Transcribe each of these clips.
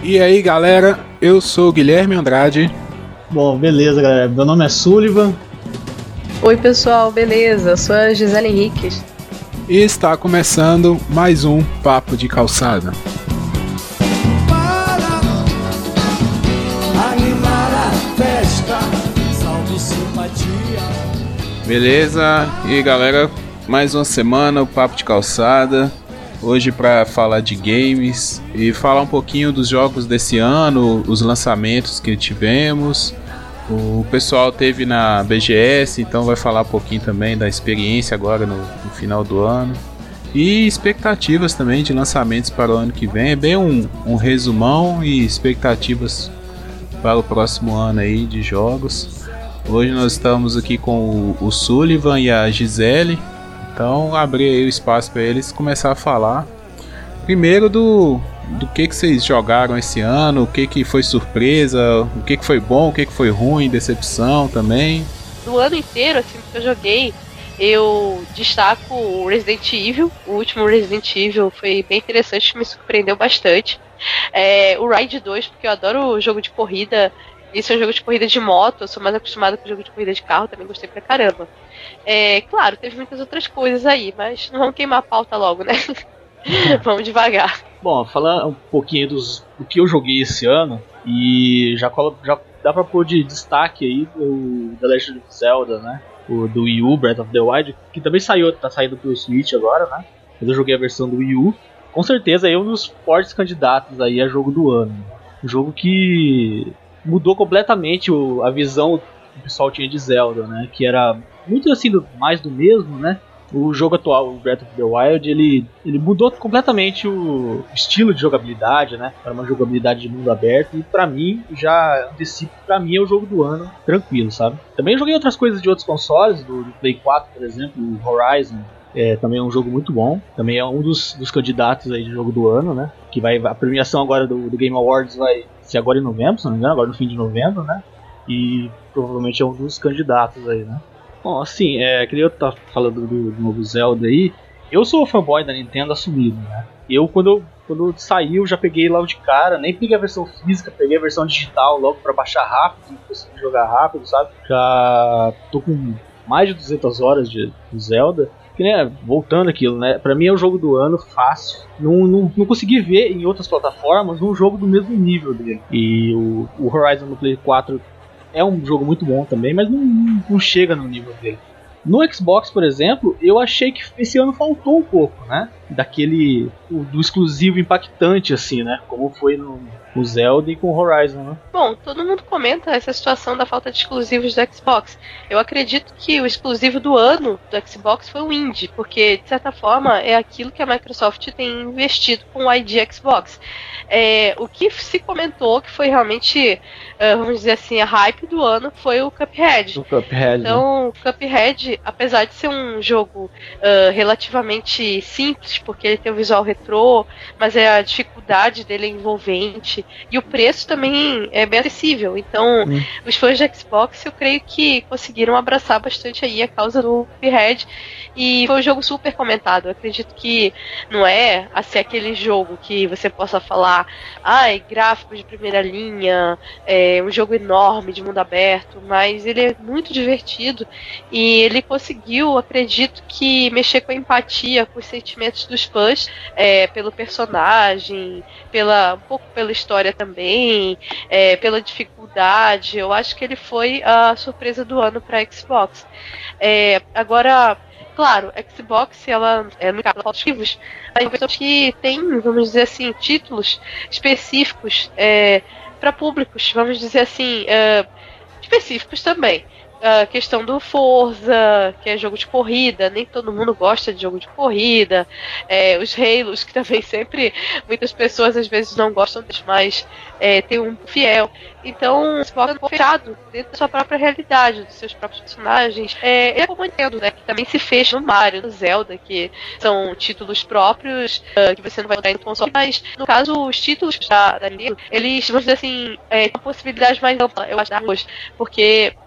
E aí galera, eu sou o Guilherme Andrade. Bom, beleza galera, meu nome é Sullivan. Oi pessoal, beleza? Eu sou a Gisele Henriques. E está começando mais um Papo de Calçada. Para animar a festa, salve simpatia. Beleza? E aí galera, mais uma semana, o Papo de Calçada. Hoje para falar de games e falar um pouquinho dos jogos desse ano, os lançamentos que tivemos. O pessoal teve na BGS, então vai falar um pouquinho também da experiência agora no final do ano. E expectativas também de lançamentos para o ano que vem. É bem um resumão e expectativas para o próximo ano aí de jogos. Hoje nós estamos aqui com o Sullivan e a Gisele. Então abrir aí o espaço para eles começar a falar. Primeiro do que vocês jogaram esse ano, o que foi surpresa, o que foi bom, o que foi ruim, decepção também. Do ano inteiro, assim, que eu joguei, eu destaco o Resident Evil. O último Resident Evil foi bem interessante, me surpreendeu bastante. O Ride 2, porque eu adoro o jogo de corrida. Isso é um jogo de corrida de moto, eu sou mais acostumada com o jogo de corrida de carro, também gostei pra caramba. Claro, teve muitas outras coisas aí, mas não vamos queimar a pauta logo, né? Vamos devagar. Bom, falar um pouquinho do que eu joguei esse ano, e já dá pra pôr de destaque aí o The Legend of Zelda, né? O do Wii U, Breath of the Wild, que também tá saindo pro Switch agora, né? Mas eu joguei a versão do Wii U. Com certeza é um dos fortes candidatos aí a jogo do ano. Um jogo que mudou completamente a visão que o pessoal tinha de Zelda, né? Que era muito assim, mais do mesmo, né? O jogo atual, o Breath of the Wild, ele mudou completamente o estilo de jogabilidade, né? Para uma jogabilidade de mundo aberto. E pra mim, pra mim é o jogo do ano, tranquilo, sabe? Também joguei outras coisas de outros consoles, do Play 4, por exemplo, o Horizon. Também é um jogo muito bom. Também é um dos candidatos aí de jogo do ano, né? Que a premiação agora do Game Awards vai ser agora em novembro, se não me engano, agora no fim de novembro, né? E provavelmente é um dos candidatos aí, né? Bom, assim, que eu tava falando do novo Zelda aí, eu sou fanboy da Nintendo assumido, né? Quando saiu, já peguei logo de cara, nem peguei a versão física, peguei a versão digital logo pra baixar rápido, conseguir jogar rápido, sabe? Já tô com mais de 200 horas de Zelda. Que, né, voltando aquilo, né? Pra mim é o jogo do ano fácil. Não consegui ver em outras plataformas um jogo do mesmo nível dele. E o Horizon no Play 4 é um jogo muito bom também, mas não chega no nível dele. No Xbox, por exemplo, eu achei que esse ano faltou um pouco, né? Do exclusivo impactante, assim, né? Como foi no Zelda e com o Horizon, né? Bom, todo mundo comenta essa situação da falta de exclusivos do Xbox. Eu acredito que o exclusivo do ano do Xbox foi o Indie, porque, de certa forma, é aquilo que a Microsoft tem investido com o ID Xbox. O que se comentou que foi realmente, vamos dizer assim, a hype do ano foi o Cuphead. Então, o Cuphead, apesar de ser um jogo relativamente simples, porque ele tem o visual retrô, mas a dificuldade dele é envolvente, e o preço também é bem acessível. Então, os fãs de Xbox, eu creio que conseguiram abraçar bastante aí a causa do Cuphead, e foi um jogo super comentado. Eu acredito que não é assim, aquele jogo que você possa falar, gráficos de primeira linha, um jogo enorme de mundo aberto, mas ele é muito divertido e ele conseguiu, acredito que, mexer com a empatia, com os sentimentos dos fãs, pelo personagem, um pouco pela história também, pela dificuldade. Eu acho que ele foi a surpresa do ano para Xbox. Agora, claro, Xbox, ela no mercado de ativos, que tem, vamos dizer assim, títulos específicos para públicos, vamos dizer assim, específicos também. A questão do Forza, que é jogo de corrida, nem todo mundo gosta de jogo de corrida. Os Halos, que também sempre muitas pessoas às vezes não gostam deles, mas tem um fiel. Então, você pode ser fechado dentro da sua própria realidade, dos seus próprios personagens. É como a Nintendo, né, que também se fecha no Mario, no Zelda, que são títulos próprios, que você não vai encontrar no console, mas no caso, os títulos da Nintendo, eles, vamos dizer assim, têm uma possibilidade mais ampla, eu acho, hoje, porque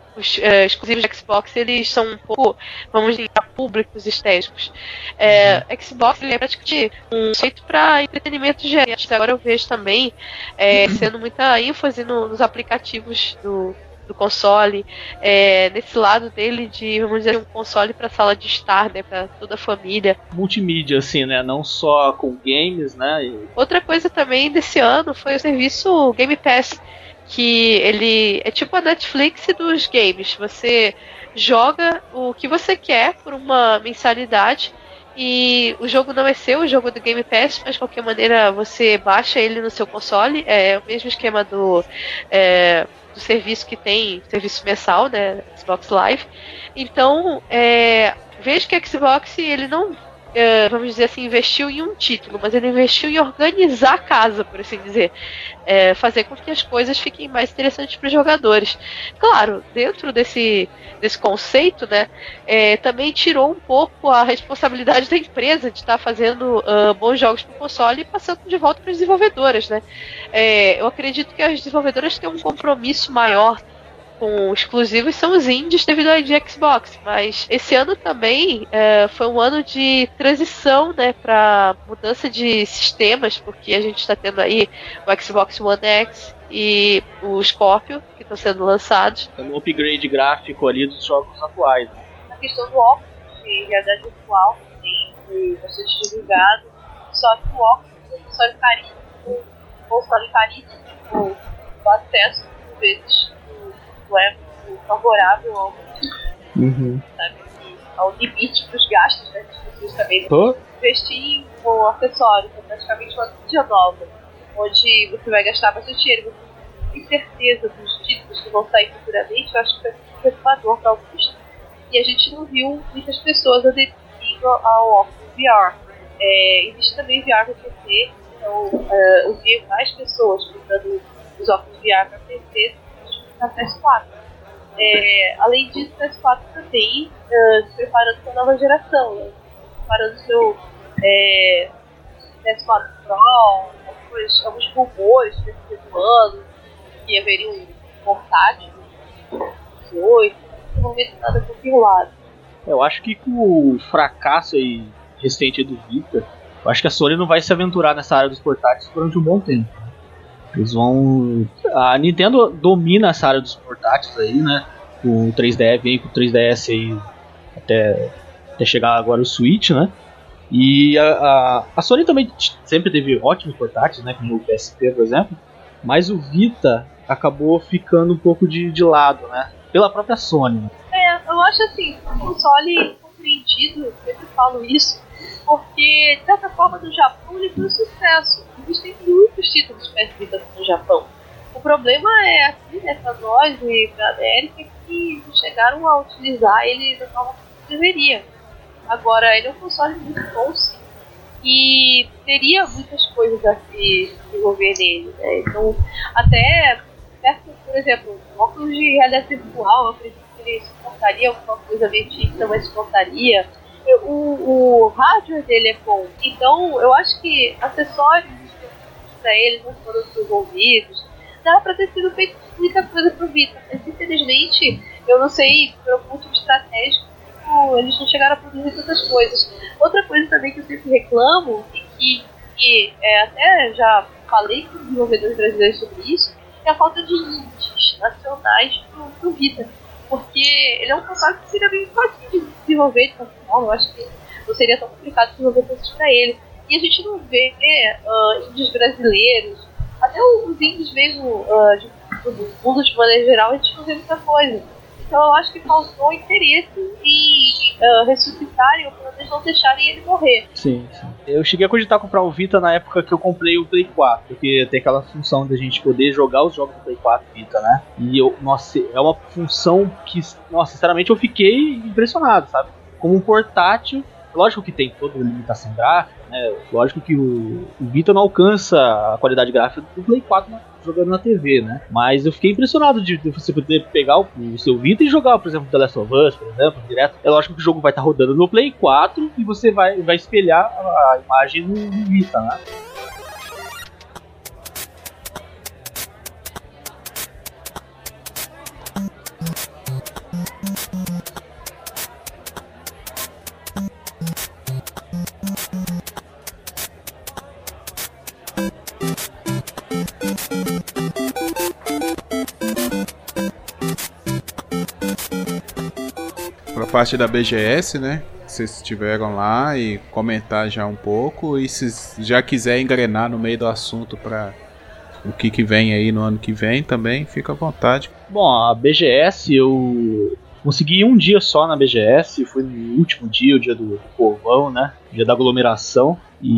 os exclusivos de Xbox, eles são um pouco, vamos dizer, públicos estéticos. Xbox, ele é praticamente um conceito para entretenimento geral. Agora eu vejo também sendo muita ênfase nos aplicativos do console, nesse lado dele de, vamos dizer, um console para sala de estar, né, para toda a família. Multimídia, assim, né, não só com games, né. Outra coisa também desse ano foi o serviço Game Pass, que ele é tipo a Netflix dos games. Você joga o que você quer por uma mensalidade e o jogo não é seu, o jogo é do Game Pass, mas de qualquer maneira você baixa ele no seu console. É o mesmo esquema do serviço que tem, serviço mensal, né, Xbox Live. Então, vejo que a Xbox, ele não, vamos dizer assim, investiu em um título, mas ele investiu em organizar a casa, por assim dizer. Fazer com que as coisas fiquem mais interessantes para os jogadores. Claro, dentro desse conceito, né, também tirou um pouco a responsabilidade da empresa de estar fazendo bons jogos para o console e passando de volta para as desenvolvedoras, né. Eu acredito que as desenvolvedoras têm um compromisso maior com exclusivos, são os indies devido ao de Xbox, mas esse ano também foi um ano de transição, né, para mudança de sistemas, porque a gente está tendo aí o Xbox One X e o Scorpio, que estão sendo lançados. É um upgrade gráfico ali dos jogos atuais. A questão do óculos de realidade virtual tem bastante divulgado, só que o óculos é um console caríssimo, o acesso, por vezes, é favorável ao sabe, ao limite para os gastos, né, das pessoas também. Investir em um acessório, que é praticamente uma mídia nova, onde você vai gastar bastante dinheiro, você tem certeza dos títulos que vão sair futuramente, eu acho que é muito preocupador para alguns. E a gente não viu muitas pessoas aderindo ao óculos VR. Existe também VR para PC, então eu vi mais pessoas comprando os óculos VR para PC na PS4. Além disso, o PS4 também se preparando para a nova geração, né? Preparando o seu PS4 Pro, alguns rumores desse ano, que haveria um portátil 18, no momento nada confirmado. Eu acho que com o fracasso aí recente do Vita, eu acho que a Sony não vai se aventurar nessa área dos portáteis durante um bom tempo. Eles vão... A Nintendo domina essa área dos portáteis aí, né? Com o 3DS, vem com o 3DS aí até chegar agora o Switch, né? E a Sony também sempre teve ótimos portáteis, né? Como o PSP, por exemplo. Mas o Vita acabou ficando um pouco de lado, né? Pela própria Sony. Né? Eu acho assim, um console compreendido, eu sempre falo isso, porque de certa forma no Japão ele foi um sucesso. Existem muitos títulos de PS Vita no Japão. O problema é aqui, né, pra nós e pra América, que não chegaram a utilizar ele da forma que deveria. Agora, ele é um console muito bom, sim, e teria muitas coisas a se desenvolver nele, né? Então, até, por exemplo, óculos de realidade virtual, eu acredito que ele suportaria alguma coisa bem fixa, mas suportaria. O hardware dele é bom, então eu acho que acessórios para ele não foram desenvolvidos. Dá para ter sido feito muita coisa pro Vita, mas infelizmente, eu não sei, por algum motivo estratégico, eles não chegaram a produzir tantas coisas. Outra coisa também que eu sempre reclamo, e que até já falei com os desenvolvedores brasileiros sobre isso, é a falta de indies nacionais pro Vita. Porque ele é um console que seria bem fácil de desenvolver de certa forma. Eu acho que não seria tão complicado desenvolver coisas para ele. E a gente não vê indies brasileiros, até os indies mesmo do mundo de maneira geral, a gente não vê muita coisa. Então eu acho que faltou interesse em ressuscitarem ou pelo menos não deixarem ele morrer. Sim. Eu cheguei a cogitar comprar o Vita na época que eu comprei o Play 4, porque tem aquela função da gente poder jogar os jogos do Play 4 Vita, né? E nossa, é uma função que, nossa, sinceramente eu fiquei impressionado, sabe? Como um portátil, lógico que tem toda a limitação gráfica, né? Lógico que o Vita não alcança a qualidade gráfica do Play 4 jogando na TV, né? Mas eu fiquei impressionado de você poder pegar o seu Vita e jogar, por exemplo, The Last of Us, por exemplo, direto. É lógico que o jogo vai estar rodando no Play 4 e você vai espelhar a imagem no Vita, né? pra parte da BGS, né? Vocês estiveram lá e comentar já um pouco. E se já quiser engrenar no meio do assunto para o que vem aí no ano que vem também, fica à vontade. Bom, a BGS eu consegui um dia só na BGS, foi no último dia, o dia do povão, né? Dia da aglomeração.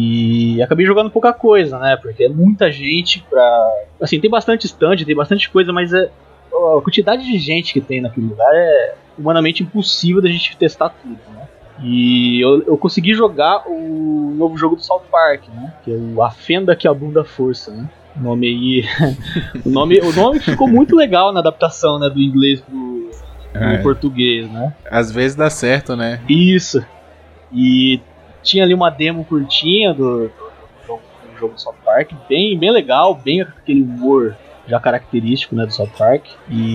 E acabei jogando pouca coisa, né? Porque é muita gente pra... Assim, tem bastante stand, tem bastante coisa, mas a quantidade de gente que tem naquele lugar é humanamente impossível da gente testar tudo, né? E eu consegui jogar o novo jogo do South Park, né? Que é o A Fenda que Abunda a Força, né? O nome aí... o nome ficou muito legal na adaptação, né? Do inglês pro português, né? Às vezes dá certo, né? Isso. E tinha ali uma demo curtinha do jogo do South Park, bem legal, bem aquele humor já característico, né, do South Park.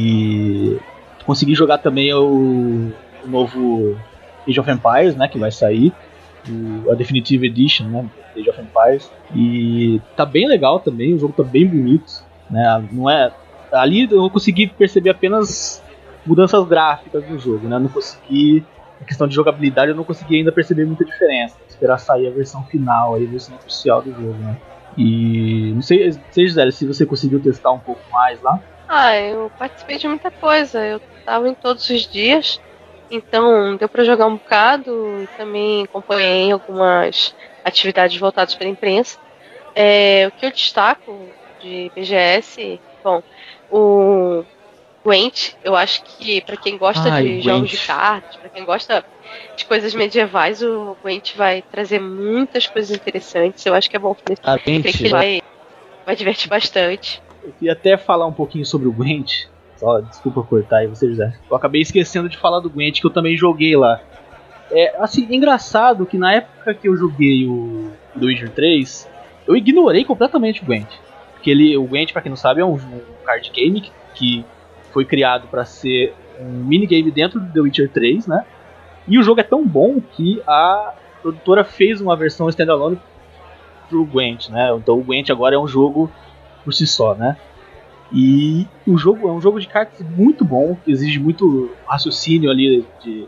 E consegui jogar também o novo Age of Empires, né, que vai sair, a Definitive Edition, né, Age of Empires. E tá bem legal também, o jogo tá bem bonito, né, não é... Ali eu consegui perceber apenas mudanças gráficas no jogo, né, não consegui... A questão de jogabilidade eu não consegui ainda perceber muita diferença. Esperar sair a versão final, a versão oficial do jogo, né? E não sei, Gisele, se você conseguiu testar um pouco mais lá. Eu participei de muita coisa. Eu tava em todos os dias, então deu pra jogar um bocado. E também acompanhei algumas atividades voltadas para a imprensa. O que eu destaco de BGS, bom, o Gwent, eu acho que pra quem gosta de jogos de cartas, pra quem gosta de coisas medievais, o Gwent vai trazer muitas coisas interessantes. Eu acho que é bom que ele vai divertir bastante. Eu queria até falar um pouquinho sobre o Gwent. Só, desculpa cortar aí você, José. Eu acabei esquecendo de falar do Gwent, que eu também joguei lá. Assim, engraçado que na época que eu joguei o The Witcher 3, eu ignorei completamente o Gwent. Porque o Gwent, pra quem não sabe, é um card game que foi criado para ser um minigame dentro do The Witcher 3, né? E o jogo é tão bom que a produtora fez uma versão standalone pro Gwent, né? Então o Gwent agora é um jogo por si só, né? E o jogo é um jogo de cartas muito bom, que exige muito raciocínio ali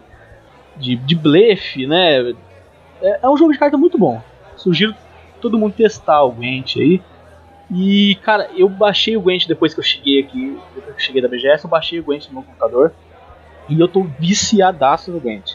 de blefe, né? É um jogo de cartas muito bom. Sugiro todo mundo testar o Gwent aí. E, cara, eu baixei o Gwent depois que eu cheguei aqui, depois que eu cheguei da BGS, eu baixei o Gwent no meu computador. E eu tô viciadaço no Gwent.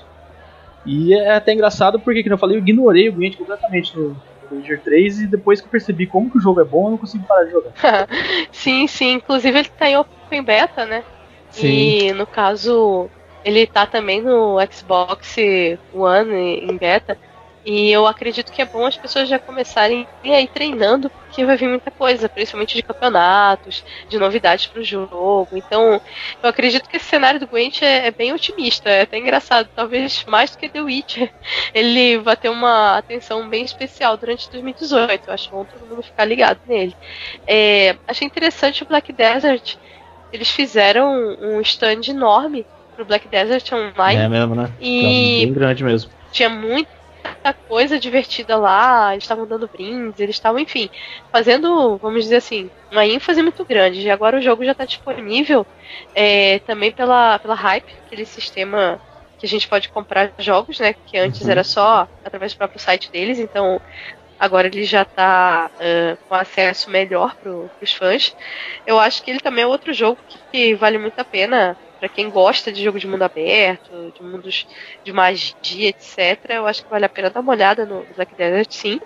E é até engraçado porque, como eu falei, eu ignorei o Gwent completamente no Witcher 3 e depois que eu percebi como que o jogo é bom, eu não consigo parar de jogar. Sim, inclusive ele tá em Open Beta, né? Sim. E no caso, ele tá também no Xbox One em beta. E eu acredito que é bom as pessoas já começarem a ir treinando, porque vai vir muita coisa, principalmente de campeonatos, de novidades pro jogo. Então, eu acredito que esse cenário do Gwent é bem otimista, é até engraçado, talvez mais do que The Witcher. Ele vai ter uma atenção bem especial durante 2018, eu acho bom todo mundo ficar ligado nele. Achei interessante o Black Desert, eles fizeram um stand enorme pro Black Desert Online. É mesmo, né? E bem grande mesmo. Tinha muita coisa divertida lá, eles estavam dando brindes, eles estavam, enfim, fazendo, vamos dizer assim, uma ênfase muito grande. E agora o jogo já está disponível também pela Hype, aquele sistema que a gente pode comprar jogos, né, que antes era só através do próprio site deles, então agora ele já está com acesso melhor para os fãs. Eu acho que ele também é outro jogo que vale muito a pena para quem gosta de jogo de mundo aberto, de mundos de magia, etc. Eu acho que vale a pena dar uma olhada no Black Desert, sim.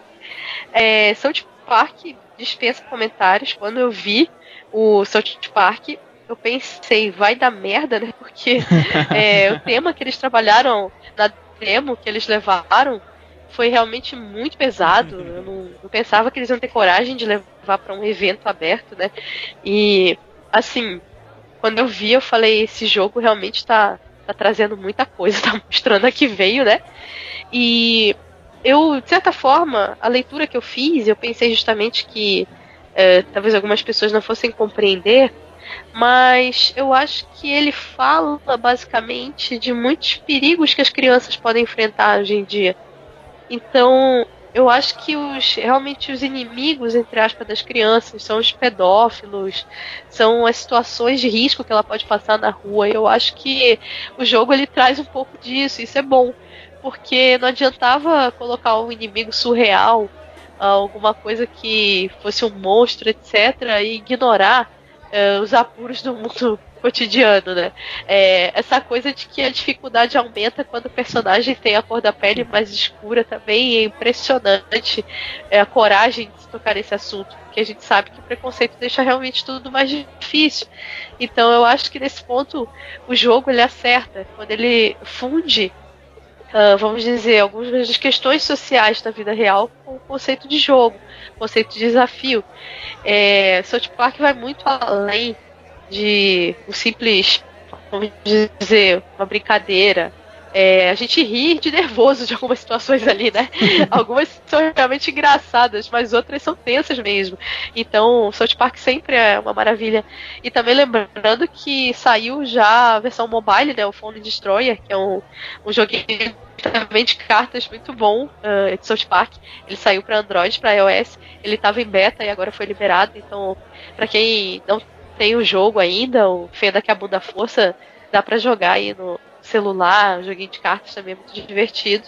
South Park dispensa comentários. Quando eu vi o South Park, eu pensei, vai dar merda, né? Porque o tema que eles trabalharam na demo que eles levaram foi realmente muito pesado. Eu não pensava que eles iam ter coragem de levar para um evento aberto, né? E, assim, quando eu vi, eu falei, esse jogo realmente tá trazendo muita coisa, tá mostrando a que veio, né? E eu, de certa forma, a leitura que eu fiz, eu pensei justamente que talvez algumas pessoas não fossem compreender, mas eu acho que ele fala basicamente de muitos perigos que as crianças podem enfrentar hoje em dia. Então, Eu acho que realmente os inimigos, entre aspas, das crianças são os pedófilos, são as situações de risco que ela pode passar na rua. Eu acho que o jogo ele traz um pouco disso, isso é bom. Porque não adiantava colocar um inimigo surreal, alguma coisa que fosse um monstro, etc., e ignorar os apuros do mundo cotidiano, né? Essa coisa de que a dificuldade aumenta quando o personagem tem a cor da pele mais escura também é impressionante. A coragem de se tocar nesse assunto, porque a gente sabe que o preconceito deixa realmente tudo mais difícil. Então eu acho que nesse ponto o jogo ele acerta, quando ele funde vamos dizer, algumas das questões sociais da vida real com o conceito de jogo, conceito de desafio. South Park vai muito além de um simples, vamos dizer, uma brincadeira. A gente ri de nervoso de algumas situações ali, né? Algumas são realmente engraçadas, mas outras são tensas mesmo. Então, South Park sempre é uma maravilha. E também lembrando que saiu já a versão mobile, né? O Phone Destroyer, que é um joguinho também de cartas muito bom, de South Park. Ele saiu para Android, para iOS. Ele estava em beta e agora foi liberado. Então, para quem não tem o jogo ainda, o Fenda que a Bunda Força, dá para jogar aí no celular, um joguinho de cartas também é muito divertido.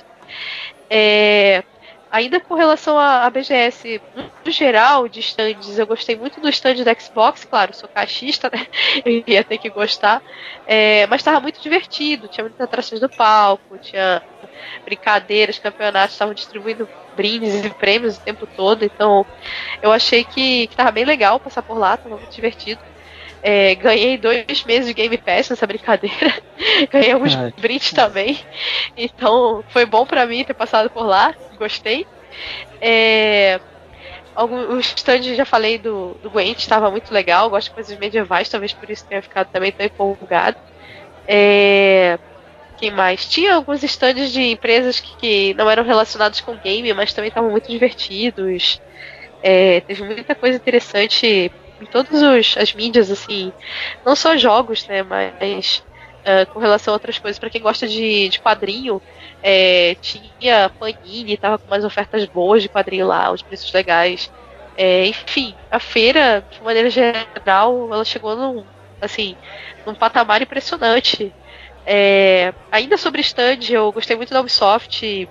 Ainda com relação à BGS, no geral, de stands, eu gostei muito do stand da Xbox, claro, sou caixista, né? Eu ia ter que gostar, mas estava muito divertido, tinha muitas atrações do palco, tinha brincadeiras, campeonatos, estavam distribuindo brindes e prêmios o tempo todo, então eu achei que estava bem legal passar por lá, estava muito divertido. Ganhei 2 meses de Game Pass nessa brincadeira. Ganhei alguns brindes também. Então foi bom pra mim ter passado por lá. Gostei. O stand, já falei do Gwent, estava muito legal. Gosto de coisas medievais, talvez por isso tenha ficado também tão empolgado. Quem mais? Tinha alguns stands de empresas que não eram relacionados com game, mas também estavam muito divertidos. Teve muita coisa interessante em todas as mídias, assim, não só jogos, né, mas com relação a outras coisas. Para quem gosta de quadrinho, tinha Panini, tava com umas ofertas boas de quadrinho lá, os preços legais. Enfim, a feira, de maneira geral, ela chegou num patamar impressionante. Ainda sobre stand, eu gostei muito da Ubisoft.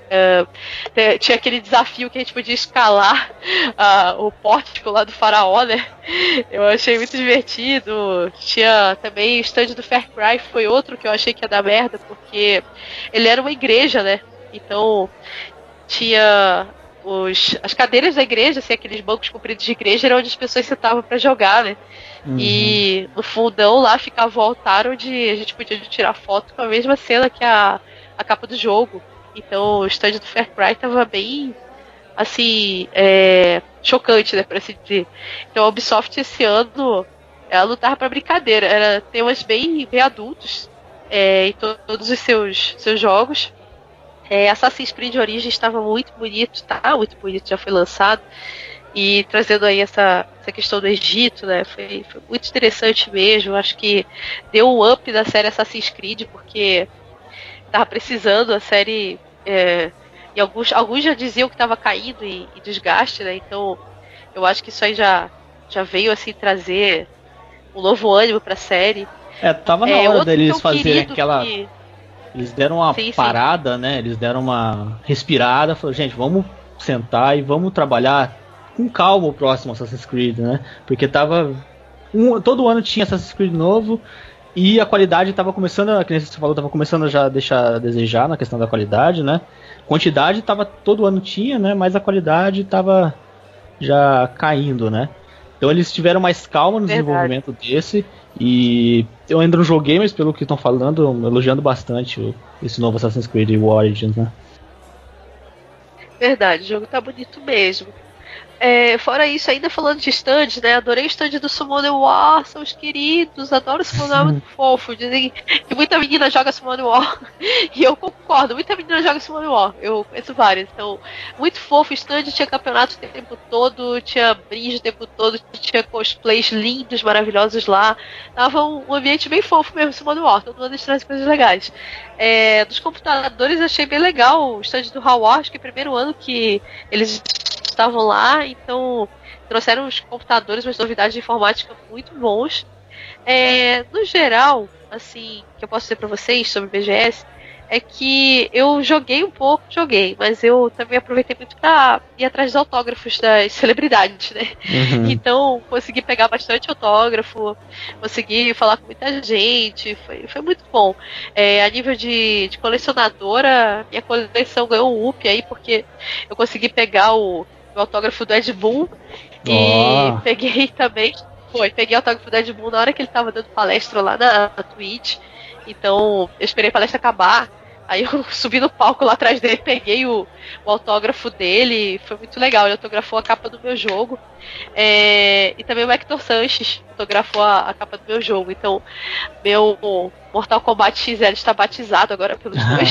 Tinha aquele desafio que a gente podia escalar o pórtico lá do faraó, né? Eu achei muito divertido. Tinha também o stand do Far Cry, foi outro que eu achei que ia dar merda, porque ele era uma igreja, né? Então tinha as cadeiras da igreja, assim, aqueles bancos compridos de igreja, era onde as pessoas sentavam pra jogar, né? Uhum. E no fundão lá ficava o altar onde a gente podia tirar foto com a mesma cena que a capa do jogo. Então o stand do Far Cry tava bem, assim, chocante, né, por assim dizer. Então a Ubisoft esse ano, ela não tava pra brincadeira, era temas bem adultos em todos os seus jogos. Assassin's Creed Origins estava muito bonito, já foi lançado. E trazendo aí essa questão do Egito, né, foi muito interessante mesmo. Acho que deu um up da série Assassin's Creed, porque tava precisando, a série, e alguns já diziam que estava caindo em desgaste, né? Então eu acho que isso aí já veio assim trazer um novo ânimo pra série. Tava na hora deles fazerem aquela. Eles deram uma parada, né? Eles deram uma respirada, falaram, gente, vamos sentar e vamos trabalhar com calma o próximo Assassin's Creed, né? Porque todo ano tinha Assassin's Creed novo. E a qualidade estava começando, a que você falou, estava começando a já deixar a desejar na questão da qualidade, né? Quantidade todo ano tinha, né? Mas a qualidade estava já caindo, né? Então eles tiveram mais calma no desenvolvimento desse. E eu ainda não joguei, mas pelo que estão falando, elogiando bastante esse novo Assassin's Creed Origins, né? Verdade, o jogo tá bonito mesmo. Fora isso, ainda falando de stands, né? Adorei o stand do Summoner War, são os queridos, adoro o Summoner War, muito fofo. Dizem que muita menina joga Summoner War. E eu concordo, muita menina joga Summoner War. Eu conheço várias. Então, muito fofo o stand, tinha campeonato o tempo todo, tinha brinde o tempo todo, tinha cosplays lindos, maravilhosos lá. Tava um ambiente bem fofo mesmo, Summoner War, todo mundo traz coisas legais. Dos computadores, achei bem legal o stand do Howard, acho que é o primeiro ano que eles estavam lá, então trouxeram os computadores, umas novidades de informática muito bons. No geral, assim, que eu posso dizer pra vocês sobre o BGS, é que eu joguei, mas eu também aproveitei muito pra ir atrás dos autógrafos das celebridades, né? Uhum. Então, consegui pegar bastante autógrafo, consegui falar com muita gente, foi muito bom. A nível de colecionadora, minha coleção ganhou um up aí, porque eu consegui pegar o autógrafo do Ed Boon e peguei também, peguei o autógrafo do Ed Boon na hora que ele tava dando palestra lá na Twitch. Então, eu esperei a palestra acabar, aí eu subi no palco lá atrás dele, peguei o autógrafo dele, foi muito legal, ele autografou a capa do meu jogo, e também o Hector Sanches autografou a capa do meu jogo, então meu Mortal Kombat XL está batizado agora pelos dois,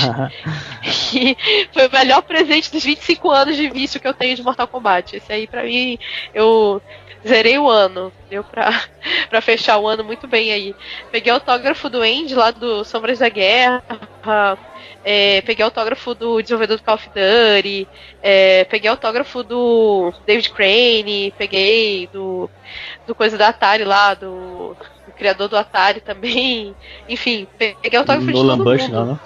e foi o melhor presente dos 25 anos de vício que eu tenho de Mortal Kombat, esse aí pra mim, eu zerei o ano, deu pra fechar o ano muito bem aí. Peguei o autógrafo do Andy lá do Sombras da Guerra, peguei o autógrafo do desenvolvedor do Call of Duty, peguei o autógrafo do David Crane, peguei do coisa da Atari lá, do criador do Atari também, enfim, peguei o autógrafo de todo mundo. Não?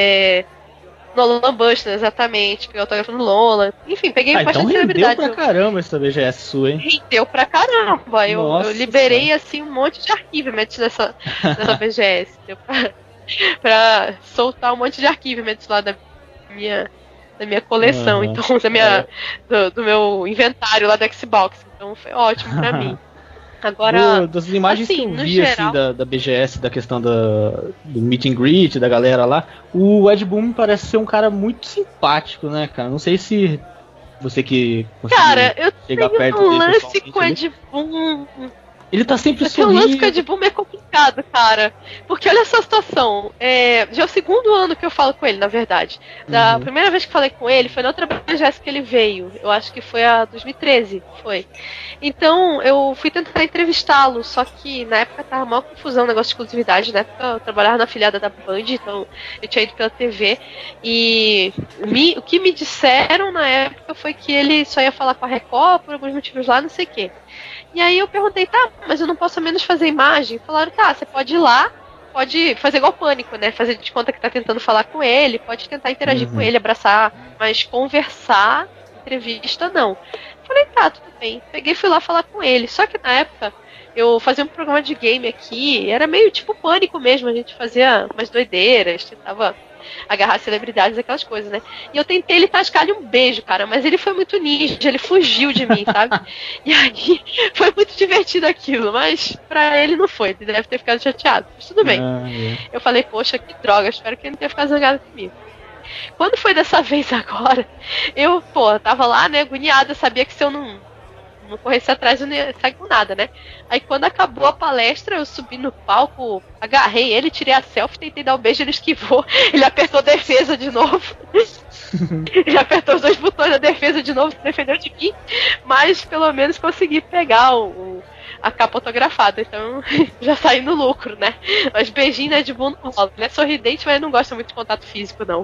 Nolan Buster, exatamente. Peguei autógrafo no Lola. Enfim, peguei bastante celebridade. Rendeu pra caramba essa BGS sua, hein? Rendeu pra caramba. Eu liberei, assim, um monte de arquivamentos nessa BGS. Deu pra soltar um monte de arquivamentos lá da minha coleção. Então, do meu inventário lá do Xbox. Então, foi ótimo pra mim. Agora, das imagens assim, que eu vi geral, assim, da BGS, da questão do meet and greet, da galera lá, o Ed Boon parece ser um cara muito simpático, né, cara? Não sei se você que conseguiu chegar perto dele. Cara, eu tenho um lance com o Ed Boon. Ele tá sempre sorrindo. O lance com o Ed Boon é complicado, cara. Porque olha essa situação. Já é o segundo ano que eu falo com ele, na verdade. Da primeira vez que falei com ele foi na outra BGS que ele veio. Eu acho que foi a 2013. Foi. Então, eu fui tentar entrevistá-lo. Só que na época tava maior confusão, negócio de exclusividade. Na época eu trabalhava na afiliada da Band, então eu tinha ido pela TV. E o que me disseram na época foi que ele só ia falar com a Record por alguns motivos lá, não sei o quê. E aí eu perguntei, tá, mas eu não posso ao menos fazer imagem? Falaram, tá, você pode ir lá, pode fazer igual Pânico, né? Fazer de conta que tá tentando falar com ele, pode tentar interagir com ele, abraçar, mas conversar, entrevista, não. Falei, tá, tudo bem. Peguei e fui lá falar com ele. Só que na época eu fazia um programa de game aqui, era meio tipo Pânico mesmo, a gente fazia umas doideiras, tentava agarrar celebridades, aquelas coisas, né? E eu tentei ele tascar-lhe um beijo, cara, mas ele foi muito ninja, ele fugiu de mim, sabe? E aí foi muito divertido aquilo, mas pra ele não foi, ele deve ter ficado chateado, mas tudo bem. Eu falei, poxa, que droga, espero que ele não tenha ficado zangado comigo. Quando foi dessa vez agora, eu, tava lá, né, agoniada, sabia que se eu não corresse atrás, eu não ia sair com nada, né? Aí quando acabou a palestra, eu subi no palco, agarrei ele, tirei a selfie, tentei dar um beijo, ele esquivou, ele apertou defesa de novo. Ele apertou os 2 botões da defesa de novo, se defendeu de mim, mas pelo menos consegui pegar a capa autografada, então já saí no lucro, né? Mas beijinho é de bom não rola. Ele é sorridente, mas não gosta muito de contato físico, não.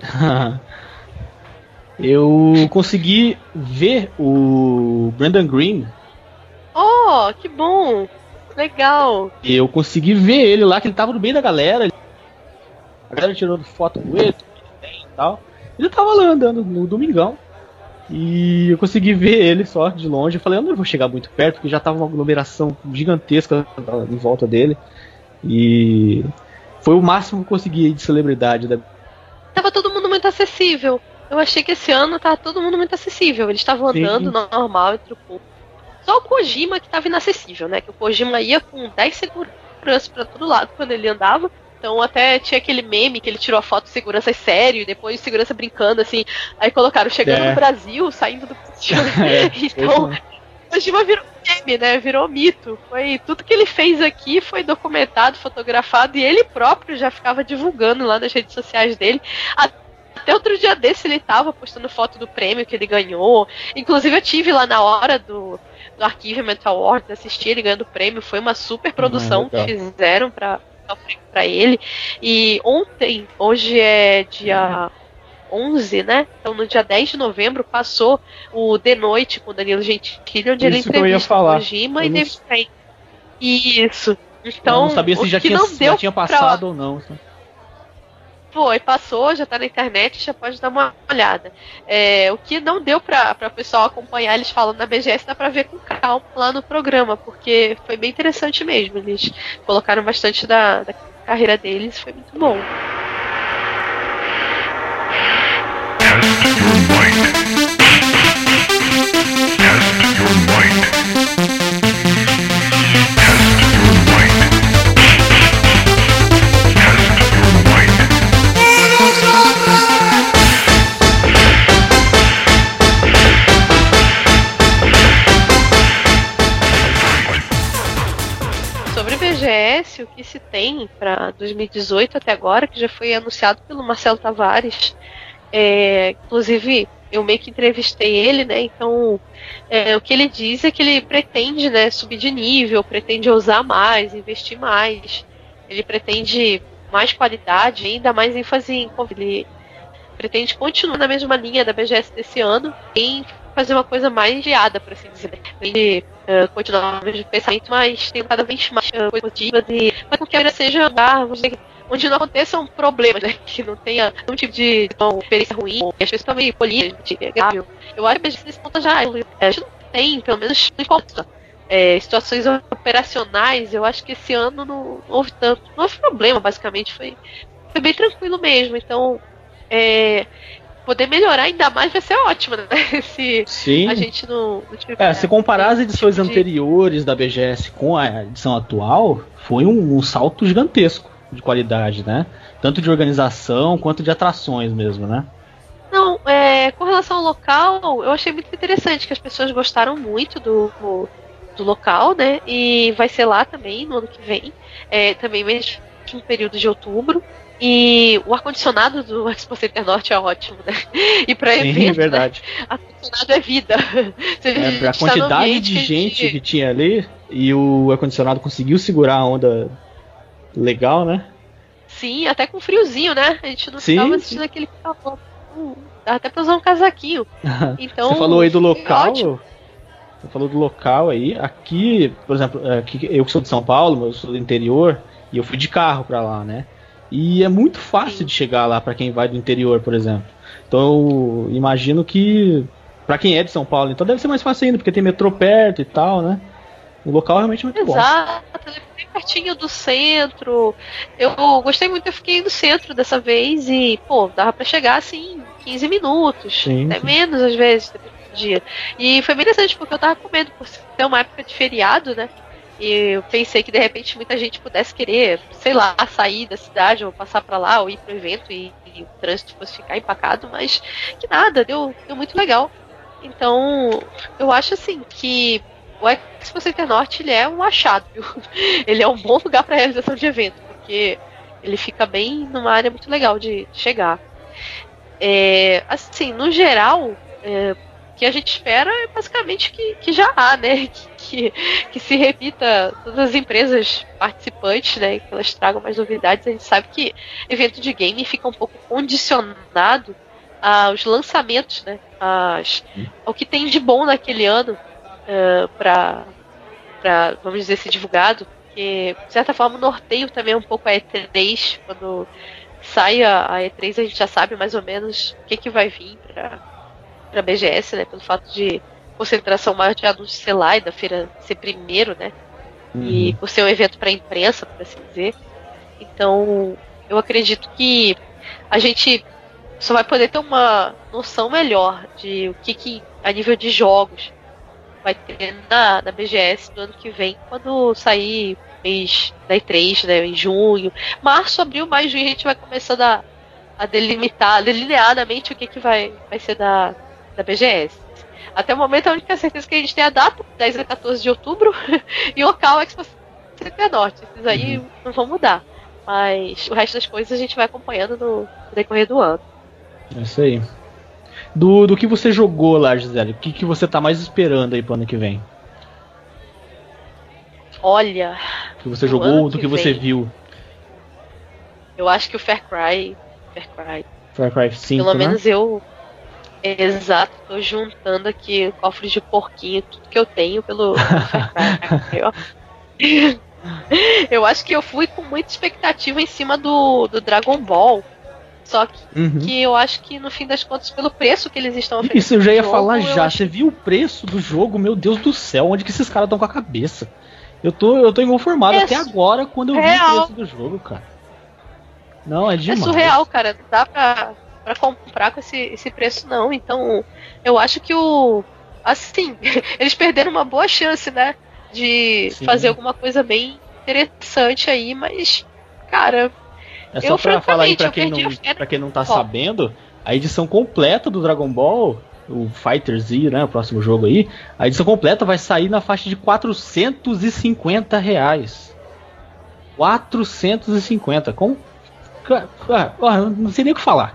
Eu consegui ver o Brandon Green. Oh, que bom! Legal! Eu consegui ver ele lá, que ele tava no meio da galera. A galera tirou foto com ele e tal. Ele tava lá andando no domingão. E eu consegui ver ele só de longe. Eu falei, eu não vou chegar muito perto, porque já tava uma aglomeração gigantesca em volta dele. E foi o máximo que eu consegui de celebridade. Tava todo mundo muito acessível. Eu achei que esse ano tava todo mundo muito acessível. Eles estavam andando normal entre o povo. Só o Kojima que tava inacessível, né? Que o Kojima ia com 10 seguranças pra todo lado quando ele andava. Então até tinha aquele meme que ele tirou a foto de segurança sério, e depois segurança brincando, assim. Aí colocaram, chegando no Brasil, saindo do Kojima. Então, Kojima virou meme, né? Virou mito. Foi tudo que ele fez aqui foi documentado, fotografado, e ele próprio já ficava divulgando lá nas redes sociais dele. Até outro dia desse ele tava postando foto do prêmio que ele ganhou. Inclusive eu tive lá na hora do Archivement Award, assistir ele ganhando o prêmio. Foi uma super produção que fizeram pra ele. E ontem, hoje é dia 11, né? Então no dia 10 de novembro passou o The Noite com o Danilo Gentili, onde ele entrevista o Kojima e David Cage. Isso. Então, eu não sabia se já tinha passado ou não. Passou, já tá na internet, já pode dar uma olhada. O que não deu pra pessoal acompanhar eles falando na BGS, dá pra ver com calma lá no programa, porque foi bem interessante mesmo. Eles colocaram bastante da carreira deles, foi muito bom. Sobre BGS, o que se tem para 2018 até agora, que já foi anunciado pelo Marcelo Tavares, inclusive eu meio que entrevistei ele, né? Então o que ele diz é que ele pretende, né, subir de nível, pretende usar mais, investir mais, ele pretende mais qualidade, ainda mais ênfase em ele pretende continuar na mesma linha da BGS desse ano, em fazer uma coisa mais guiada, por assim dizer. Ele continuar no mesmo pensamento, mas tem cada vez mais coisas positivas e para que a área seja um lugar, vamos dizer, onde não aconteçam problemas, né? Que não tenha nenhum tipo de experiência ruim, e as pessoas também políticas, eu acho que nesse ponto já a gente não tem, pelo menos não importa. Situações operacionais, eu acho que esse ano não houve tanto, não houve problema, basicamente, foi bem tranquilo mesmo, então poder melhorar ainda mais vai ser ótimo, né? Se a gente não tiver... se comparar as edições anteriores da BGS com a edição atual, foi um salto gigantesco de qualidade, né? Tanto de organização quanto de atrações mesmo, né? Não, com relação ao local, eu achei muito interessante que as pessoas gostaram muito do local, né? E vai ser lá também no ano que vem, também mesmo no período de outubro. E o ar-condicionado do Expo Center Norte é ótimo, né? E pra evento, verdade. Né? Ar-condicionado é vida. A quantidade de gente que tinha ali, e o ar-condicionado conseguiu segurar a onda legal, né? Sim, até com friozinho, né? A gente não ficava assistindo aquele calor. Dá até pra usar um casaquinho. Então, você falou aí do local. Você falou do local aí. Aqui, por exemplo, eu que sou de São Paulo, eu sou do interior, e eu fui de carro pra lá, né? E é muito fácil de chegar lá para quem vai do interior, por exemplo. Então eu imagino que para quem é de São Paulo, então deve ser mais fácil ainda, porque tem metrô perto e tal, né? O local é realmente muito bom. Exato, bem pertinho do centro. Eu gostei muito, eu fiquei no centro dessa vez e, dava para chegar assim em 15 minutos, até menos às vezes, dependendo do dia. E foi bem interessante porque eu tava com medo por ser uma época de feriado, né? E eu pensei que de repente muita gente pudesse querer, sei lá, sair da cidade ou passar pra lá ou ir pro evento e o trânsito fosse ficar empacado, mas que nada, deu muito legal. Então, eu acho assim que o Expo Center Norte ele é um achado, viu? Ele é um bom lugar para realização de evento, porque ele fica bem numa área muito legal de chegar. Assim, no geral, o que a gente espera é basicamente que já há, né? Que se repita todas as empresas participantes, né? Que elas tragam mais novidades. A gente sabe que evento de game fica um pouco condicionado aos lançamentos, né? Ao que tem de bom naquele ano para, vamos dizer, ser divulgado. Porque, de certa forma, o norteio também é um pouco a E3. Quando sai a E3, a gente já sabe mais ou menos o que vai vir para BGS, né? Pelo fato de concentração maior de anúncios ser lá e da feira ser primeiro, né? E por ser um evento para a imprensa, por assim dizer. Então, eu acredito que a gente só vai poder ter uma noção melhor de o que a nível de jogos vai ter na BGS no ano que vem, quando sair mês da E3, né, em junho. Março, abril, maio, junho, a gente vai começando a delimitar delineadamente o que vai ser da BGS. Até o momento, a única certeza que a gente tem é a data, 10 a 14 de outubro, e o local é Expo Center Norte. Esses aí não vão mudar. Mas o resto das coisas a gente vai acompanhando no decorrer do ano. É isso aí. Do que você jogou lá, Gisele, o que você tá mais esperando aí pro ano que vem? Olha... O que você jogou, do que você viu? Eu acho que o Far Cry 5, pelo menos eu... Exato, tô juntando aqui cofres de porquinho, tudo que eu tenho pelo Far Cry. Eu acho que eu fui com muita expectativa em cima do Dragon Ball. Só que eu acho que no fim das contas, pelo preço que eles estão oferecendo. Isso eu já ia falar já. Você viu o preço do jogo? Meu Deus do céu, onde que esses caras estão com a cabeça? Eu tô inconformado até agora quando eu vi o preço do jogo, cara. Não, é demais. É surreal, cara. Não dá pra comprar com esse preço, não. Então, eu acho que assim, eles perderam uma boa chance, né? De fazer alguma coisa bem interessante aí, mas, cara... É só pra falar aí pra quem não tá sabendo, a edição completa do Dragon Ball, o Fighter Z, né, o próximo jogo aí, a edição completa vai sair na faixa de R$450. 450, com... não sei nem o que falar,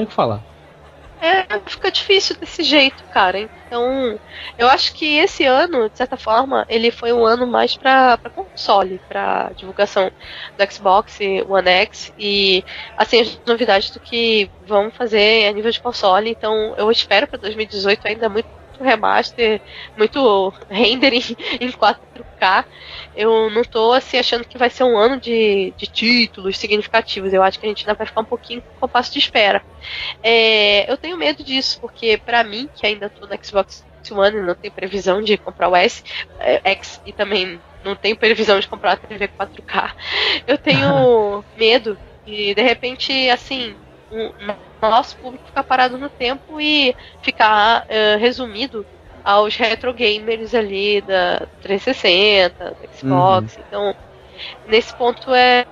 Fica difícil desse jeito, cara. Então, eu acho que esse ano, de certa forma, ele foi um ano mais pra console, pra divulgação do Xbox One X e, assim, as novidades do que vão fazer a nível de console. Então, eu espero pra 2018 ainda muito remaster, muito rendering em 4K. Eu não tô assim achando que vai ser um ano de títulos significativos. Eu acho que a gente ainda vai ficar um pouquinho com passo de espera. Eu tenho medo disso, porque pra mim, que ainda tô no Xbox One e não tenho previsão de comprar o X e também não tenho previsão de comprar a TV 4K, eu tenho medo de repente, assim, nosso público ficar parado no tempo e ficar resumido aos retro gamers ali da 360, do Xbox. Então, nesse ponto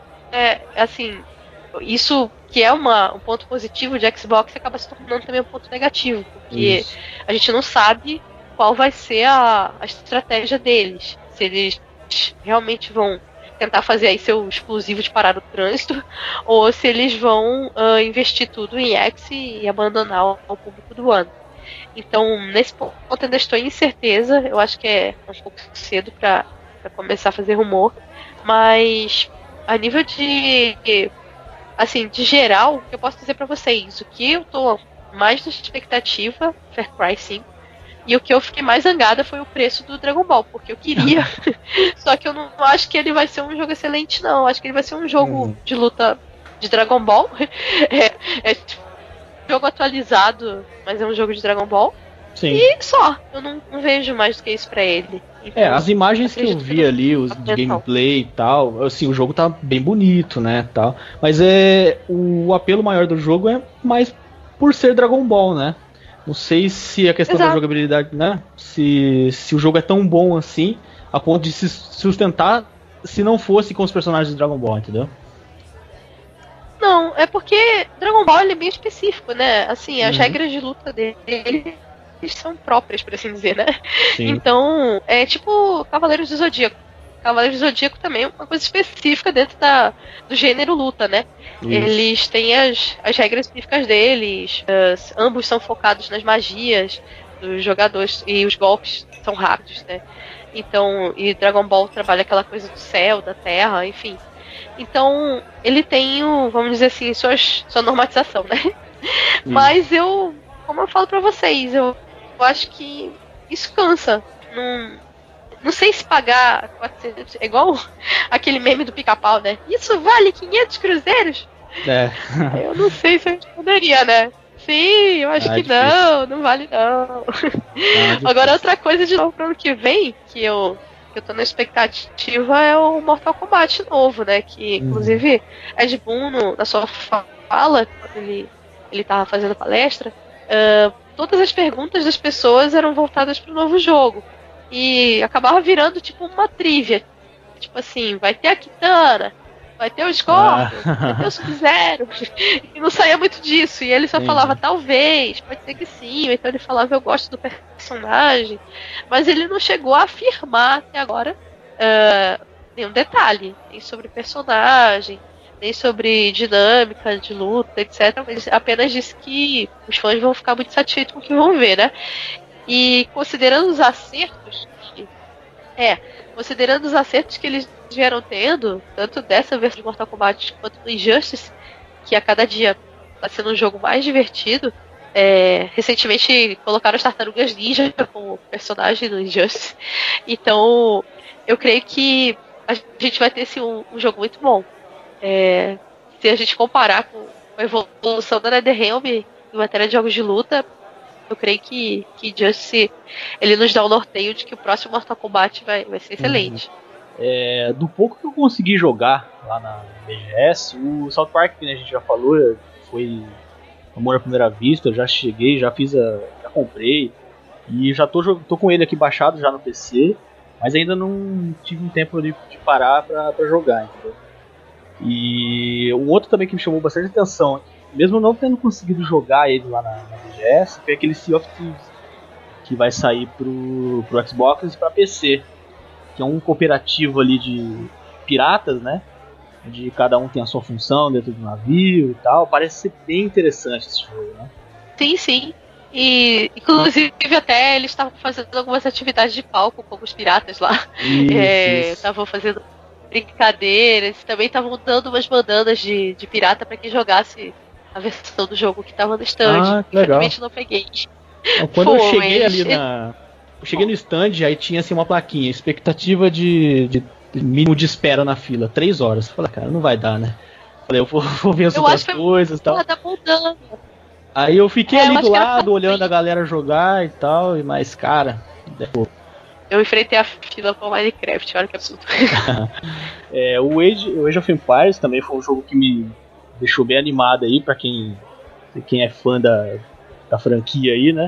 assim, isso que é um ponto positivo de Xbox acaba se tornando também um ponto negativo, porque a gente não sabe qual vai ser a estratégia deles, se eles realmente vão tentar fazer aí seu exclusivo de parar o trânsito, ou se eles vão investir tudo em X e abandonar o público do ano. Então, nesse ponto eu ainda estou em incerteza. Eu acho que é um pouco cedo para começar a fazer rumor, mas a nível de geral, o que eu posso dizer para vocês, o que eu tô mais na expectativa, Far Cry 5, e o que eu fiquei mais zangada foi o preço do Dragon Ball, porque eu queria. Só que eu não acho que ele vai ser um jogo excelente, não. Eu acho que ele vai ser um jogo de luta de Dragon Ball. É jogo atualizado, mas é um jogo de Dragon Ball. Sim. E só. Eu não vejo mais do que isso pra ele. Então, as imagens que eu vi ali, os de gameplay e tal, assim, o jogo tá bem bonito, né, tal. Mas o apelo maior do jogo é mais por ser Dragon Ball, né? Não sei se a questão da jogabilidade, né? Se o jogo é tão bom assim, a ponto de se sustentar se não fosse com os personagens de Dragon Ball, entendeu? Não, é porque Dragon Ball é bem específico, né? Assim, as regras de luta dele são próprias, por assim dizer, né? Sim. Então, é tipo Cavaleiros do Zodíaco. Cavaleiros do Zodíaco também é uma coisa específica dentro do gênero luta, né? Isso. Eles têm as regras específicas deles, ambos são focados nas magias dos jogadores e os golpes são rápidos, né? Então, e Dragon Ball trabalha aquela coisa do céu, da terra, enfim. Então, ele tem, vamos dizer assim, sua normatização, né? Mas como eu falo pra vocês, eu acho que isso cansa. Não sei se pagar 400, é igual aquele meme do Pica-Pau, né? Isso vale 500 cruzeiros? Eu não sei se a gente poderia, né? Sim, eu acho que difícil. Não vale não. Agora, outra coisa de novo pro ano que vem, que eu tô na expectativa, é o Mortal Kombat novo, né? Que, inclusive, Ed Boon, na sua fala, quando ele tava fazendo a palestra, todas as perguntas das pessoas eram voltadas pro novo jogo. E acabava virando tipo uma trivia. Tipo assim, vai ter a Kitana, vai ter o Scorpion, vai ter o Sub-Zero. E não saía muito disso. E ele só falava, talvez, pode ser que sim. Então ele falava, eu gosto do personagem. Mas ele não chegou a afirmar até agora nenhum detalhe. Nem sobre personagem, nem sobre dinâmica de luta, etc. Ele apenas disse que os fãs vão ficar muito satisfeitos com o que vão ver, né? E considerando os acertos que eles vieram tendo, tanto dessa versão de Mortal Kombat quanto do Injustice, que a cada dia está sendo um jogo mais divertido. Recentemente colocaram as Tartarugas Ninja como personagem do Injustice. Então, eu creio que a gente vai ter assim, um jogo muito bom. Se a gente comparar com a evolução da NetherRealm em matéria de jogos de luta, eu creio que Justice ele nos dá o norteio de que o próximo Mortal Kombat vai ser excelente. Do pouco que eu consegui jogar lá na BGS, o South Park, que a gente já falou, foi amor à primeira vista. Eu já cheguei, já comprei e já tô com ele aqui baixado já no PC, mas ainda não tive um tempo de parar pra jogar, entendeu? E um outro também que me chamou bastante atenção, mesmo não tendo conseguido jogar ele lá na BGS, foi aquele Sea of Thieves, que vai sair pro Xbox e pra PC, que é um cooperativo ali de piratas, né? Onde cada um tem a sua função dentro do navio e tal. Parece ser bem interessante esse jogo, né? Sim. E inclusive até eles estavam fazendo algumas atividades de palco com os piratas lá. Estavam fazendo brincadeiras, também estavam dando umas bandanas de pirata pra quem jogasse a versão do jogo que tava no stand. Infelizmente não peguei. Quando eu cheguei ali eu cheguei no stand, aí tinha assim uma plaquinha, expectativa de mínimo de espera na fila, 3 horas. Falei, cara, não vai dar, né? Falei, eu vou ver as outras coisas e tal. Aí eu fiquei ali do lado, olhando a galera jogar e tal, mas cara... Eu enfrentei a fila com Minecraft, olha que absurdo. O Age of Empires também foi um jogo que me deixou bem animado aí, pra quem é fã da franquia aí, né?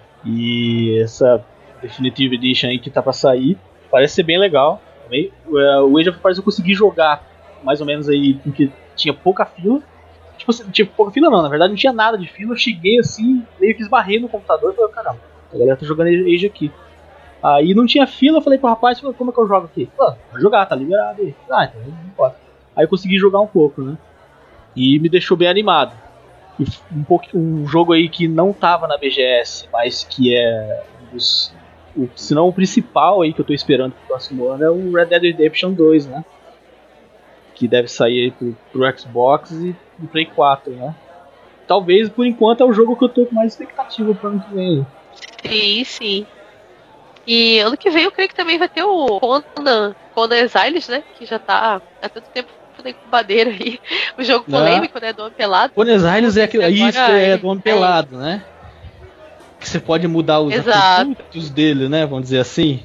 E essa Definitive Edition aí que tá pra sair, parece ser bem legal também. O Age of Empires eu consegui jogar mais ou menos aí, porque tinha pouca fila. Tipo assim, tinha pouca fila não, na verdade não tinha nada de fila. Eu cheguei assim, meio que esbarrei no computador e falei, caramba, a galera tá jogando Age aqui. Aí não tinha fila, eu falei pro rapaz, como é que eu jogo aqui? Vou jogar, tá liberado aí. Então não importa. Aí eu consegui jogar um pouco, né? E me deixou bem animado. E um jogo aí que não tava na BGS, mas que é se não o principal aí que eu tô esperando pro próximo ano, é o Red Dead Redemption 2, né? Que deve sair aí pro Xbox e pro Play 4, né? Talvez, por enquanto, é o jogo que eu tô com mais expectativa pro ano que vem. Sim. E ano que vem eu creio que também vai ter o Conan Exiles, né? Que já tá há tanto tempo com bandeira aí. O jogo polêmico, né? Do Homem Pelado. Conan Exiles é do Homem Pelado, né? Que você pode mudar os atributos dele, né? Vamos dizer assim.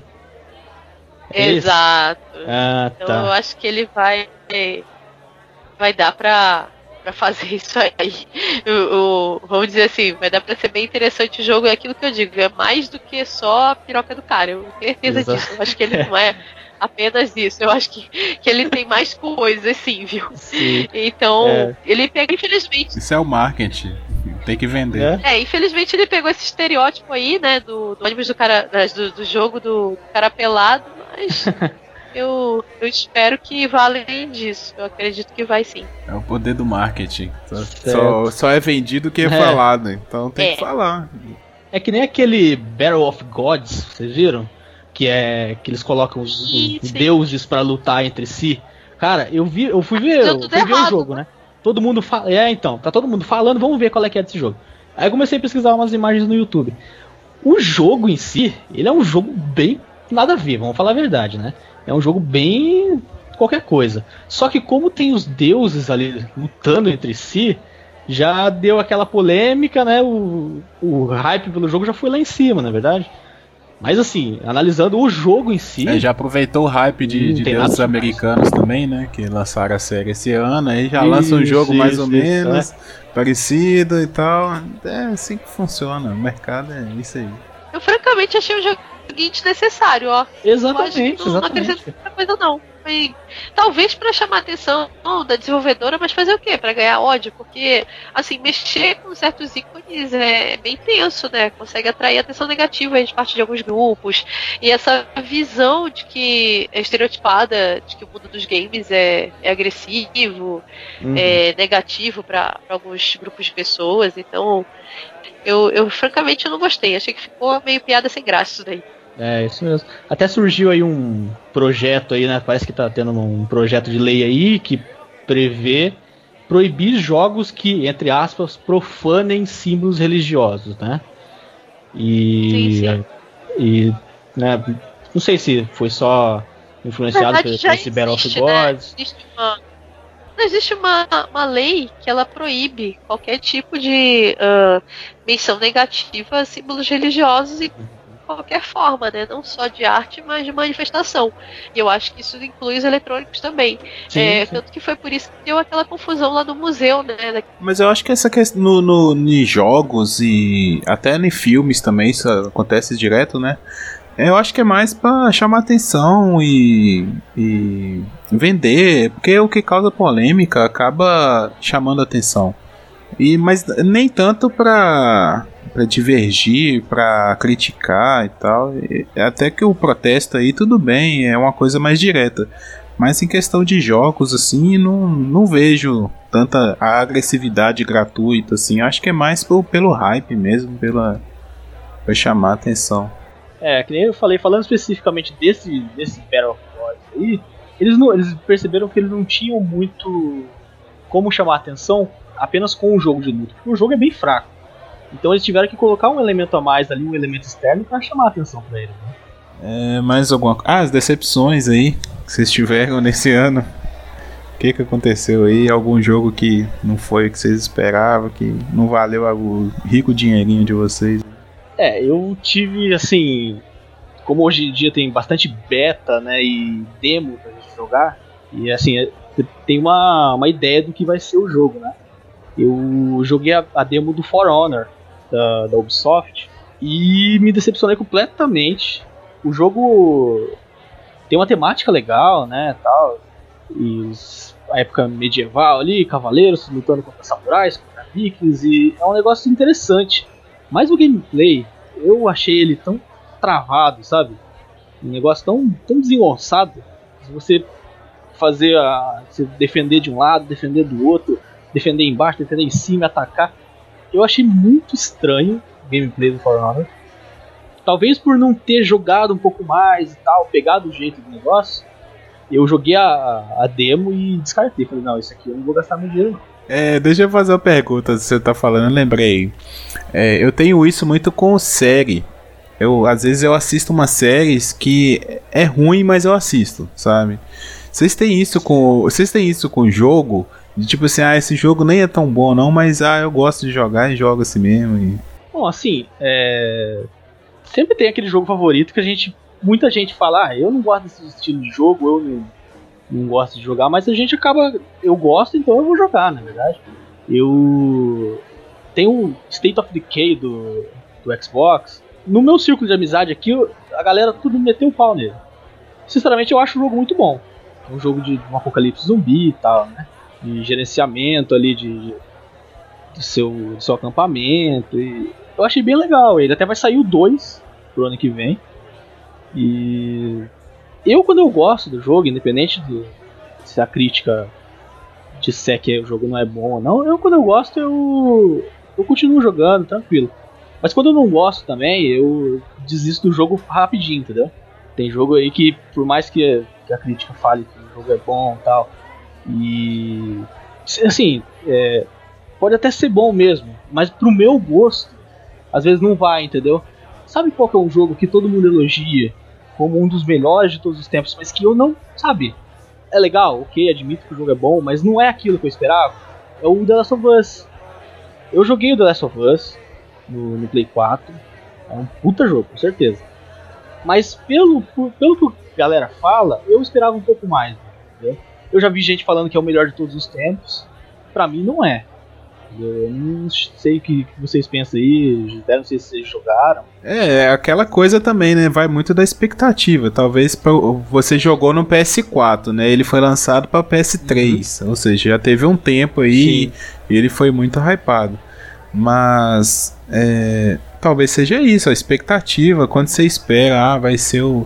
Exato. Então eu acho que ele vai dar pra fazer isso aí. Vamos dizer assim, vai dar pra ser bem interessante o jogo. É aquilo que eu digo, é mais do que só a piroca do cara. Eu tenho certeza disso. Eu acho que ele não é apenas isso. Eu acho que ele tem mais coisas, sim, viu? Sim. Então, ele pega, infelizmente... Isso é o marketing. Tem que vender. Infelizmente ele pegou esse estereótipo aí, né, do ônibus do cara, do jogo do cara pelado, mas eu espero que vá além disso. Eu acredito que vai sim. É o poder do marketing. Só é vendido que é falado, então tem que falar. É que nem aquele Battle of Gods, vocês viram? Que eles colocam os deuses pra lutar entre si. Cara, eu fui ver o jogo, né? Todo mundo fala. Então, tá todo mundo falando, vamos ver qual é que é desse jogo. Aí eu comecei a pesquisar umas imagens no YouTube. O jogo em si, ele é um jogo bem nada a ver, vamos falar a verdade, né? É um jogo bem qualquer coisa. Só que como tem os deuses ali lutando entre si, já deu aquela polêmica, né? O hype pelo jogo já foi lá em cima, na verdade. Mas assim, analisando o jogo em si... já aproveitou o hype de deuses americanos também, né? Que lançaram a série esse ano, aí já lança um jogo mais ou menos parecido e tal. É assim que funciona, o mercado é isso aí. Eu francamente achei o jogo desnecessário, ó. Exatamente. Não acrescenta muita coisa não. foi talvez pra chamar a atenção da desenvolvedora, mas fazer o quê? Pra ganhar ódio? Porque, assim, mexer com certos ícones é bem tenso, né? Consegue atrair atenção negativa de parte de alguns grupos. E essa visão de que é estereotipada, de que o mundo dos games é agressivo, é negativo pra alguns grupos de pessoas. Então, eu francamente não gostei. Achei que ficou meio piada sem graça isso daí. É, isso mesmo. Até surgiu aí um projeto aí, né? Parece que tá tendo um projeto de lei aí que prevê proibir jogos que, entre aspas, profanem símbolos religiosos, né? E né, não sei se foi só influenciado por esse Battle of Gods. Né? Existe uma lei que ela proíbe qualquer tipo de menção negativa a símbolos religiosos e qualquer forma, né? Não só de arte, mas de manifestação. E eu acho que isso inclui os eletrônicos também. Sim. Tanto que foi por isso que deu aquela confusão lá no museu, né? Mas eu acho que essa questão em jogos e até em filmes também isso acontece direto, né? Eu acho que é mais pra chamar atenção e vender, porque o que causa polêmica acaba chamando atenção. Mas nem tanto pra divergir, pra criticar e tal. Até que o protesto aí, tudo bem, é uma coisa mais direta. Mas em questão de jogos, assim, não vejo tanta agressividade gratuita, assim. Acho que é mais pelo hype mesmo, pra chamar atenção. Que nem eu falei, falando especificamente desse Battle of Gods aí, eles perceberam que eles não tinham muito como chamar atenção apenas com o jogo de luta, porque o jogo é bem fraco. Então eles tiveram que colocar um elemento a mais ali, um elemento externo, pra chamar a atenção pra ele, né? Mais alguma coisa? As decepções aí que vocês tiveram nesse ano. O que aconteceu aí? Algum jogo que não foi o que vocês esperavam, que não valeu o rico dinheirinho de vocês? Eu tive, assim, como hoje em dia tem bastante beta, né, e demo pra gente jogar, e assim, tem uma ideia do que vai ser o jogo, né? Eu joguei a demo do For Honor da Ubisoft e me decepcionei completamente. O jogo tem uma temática legal, né, tal, e a época medieval ali, cavaleiros lutando contra samurais, contra vikings, e é um negócio interessante. Mas o gameplay, eu achei ele tão travado, sabe? Um negócio tão desengonçado. Se você se defender de um lado, defender do outro, defender embaixo, defender em cima, atacar. Eu achei muito estranho o gameplay do For Honor. Talvez por não ter jogado um pouco mais e tal, pegado o jeito do negócio, eu joguei a demo e descartei. Falei, não, isso aqui eu não vou gastar meu dinheiro não. Deixa eu fazer uma pergunta, se você tá falando, eu lembrei. Eu tenho isso muito com série. Às vezes eu assisto umas séries que é ruim, mas eu assisto, sabe? Vocês têm isso com jogo? Tipo assim, esse jogo nem é tão bom não, mas eu gosto de jogar e jogo assim mesmo. Bom, assim, sempre tem aquele jogo favorito que muita gente fala, eu não gosto desse estilo de jogo, eu não gosto de jogar, mas a gente eu gosto, então eu vou jogar, na verdade. Eu tenho um State of Decay do Xbox. No meu círculo de amizade aqui, a galera tudo meteu o pau nele. Sinceramente, eu acho o jogo muito bom. É um jogo de um apocalipse zumbi e tal, né? De gerenciamento ali do seu acampamento. E eu achei bem legal. Ele até vai sair o 2 pro ano que vem. E quando eu gosto do jogo, independente se a crítica disser que o jogo não é bom ou não, quando eu gosto, eu continuo jogando, tranquilo. Mas quando eu não gosto também, eu desisto do jogo rapidinho, entendeu? Tem jogo aí que, por mais que a crítica fale que o jogo é bom e tal, e assim, pode até ser bom mesmo, mas pro meu gosto, às vezes não vai, entendeu? Sabe qual que é um jogo que todo mundo elogia como um dos melhores de todos os tempos, mas que eu não, sabe? É legal, ok, admito que o jogo é bom, mas não é aquilo que eu esperava. É o The Last of Us. Eu joguei o The Last of Us no Play 4, é um puta jogo, com certeza. Mas pelo que a galera fala, eu esperava um pouco mais, entendeu? Eu já vi gente falando que é o melhor de todos os tempos. Pra mim não é. Eu não sei o que vocês pensam aí, não sei se vocês jogaram. Aquela coisa também, né? Vai muito da expectativa. Talvez você jogou no PS4, né? Ele foi lançado para PS3, ou seja, já teve um tempo aí e ele foi muito hypado. Mas talvez seja isso, a expectativa, quando você espera, vai ser o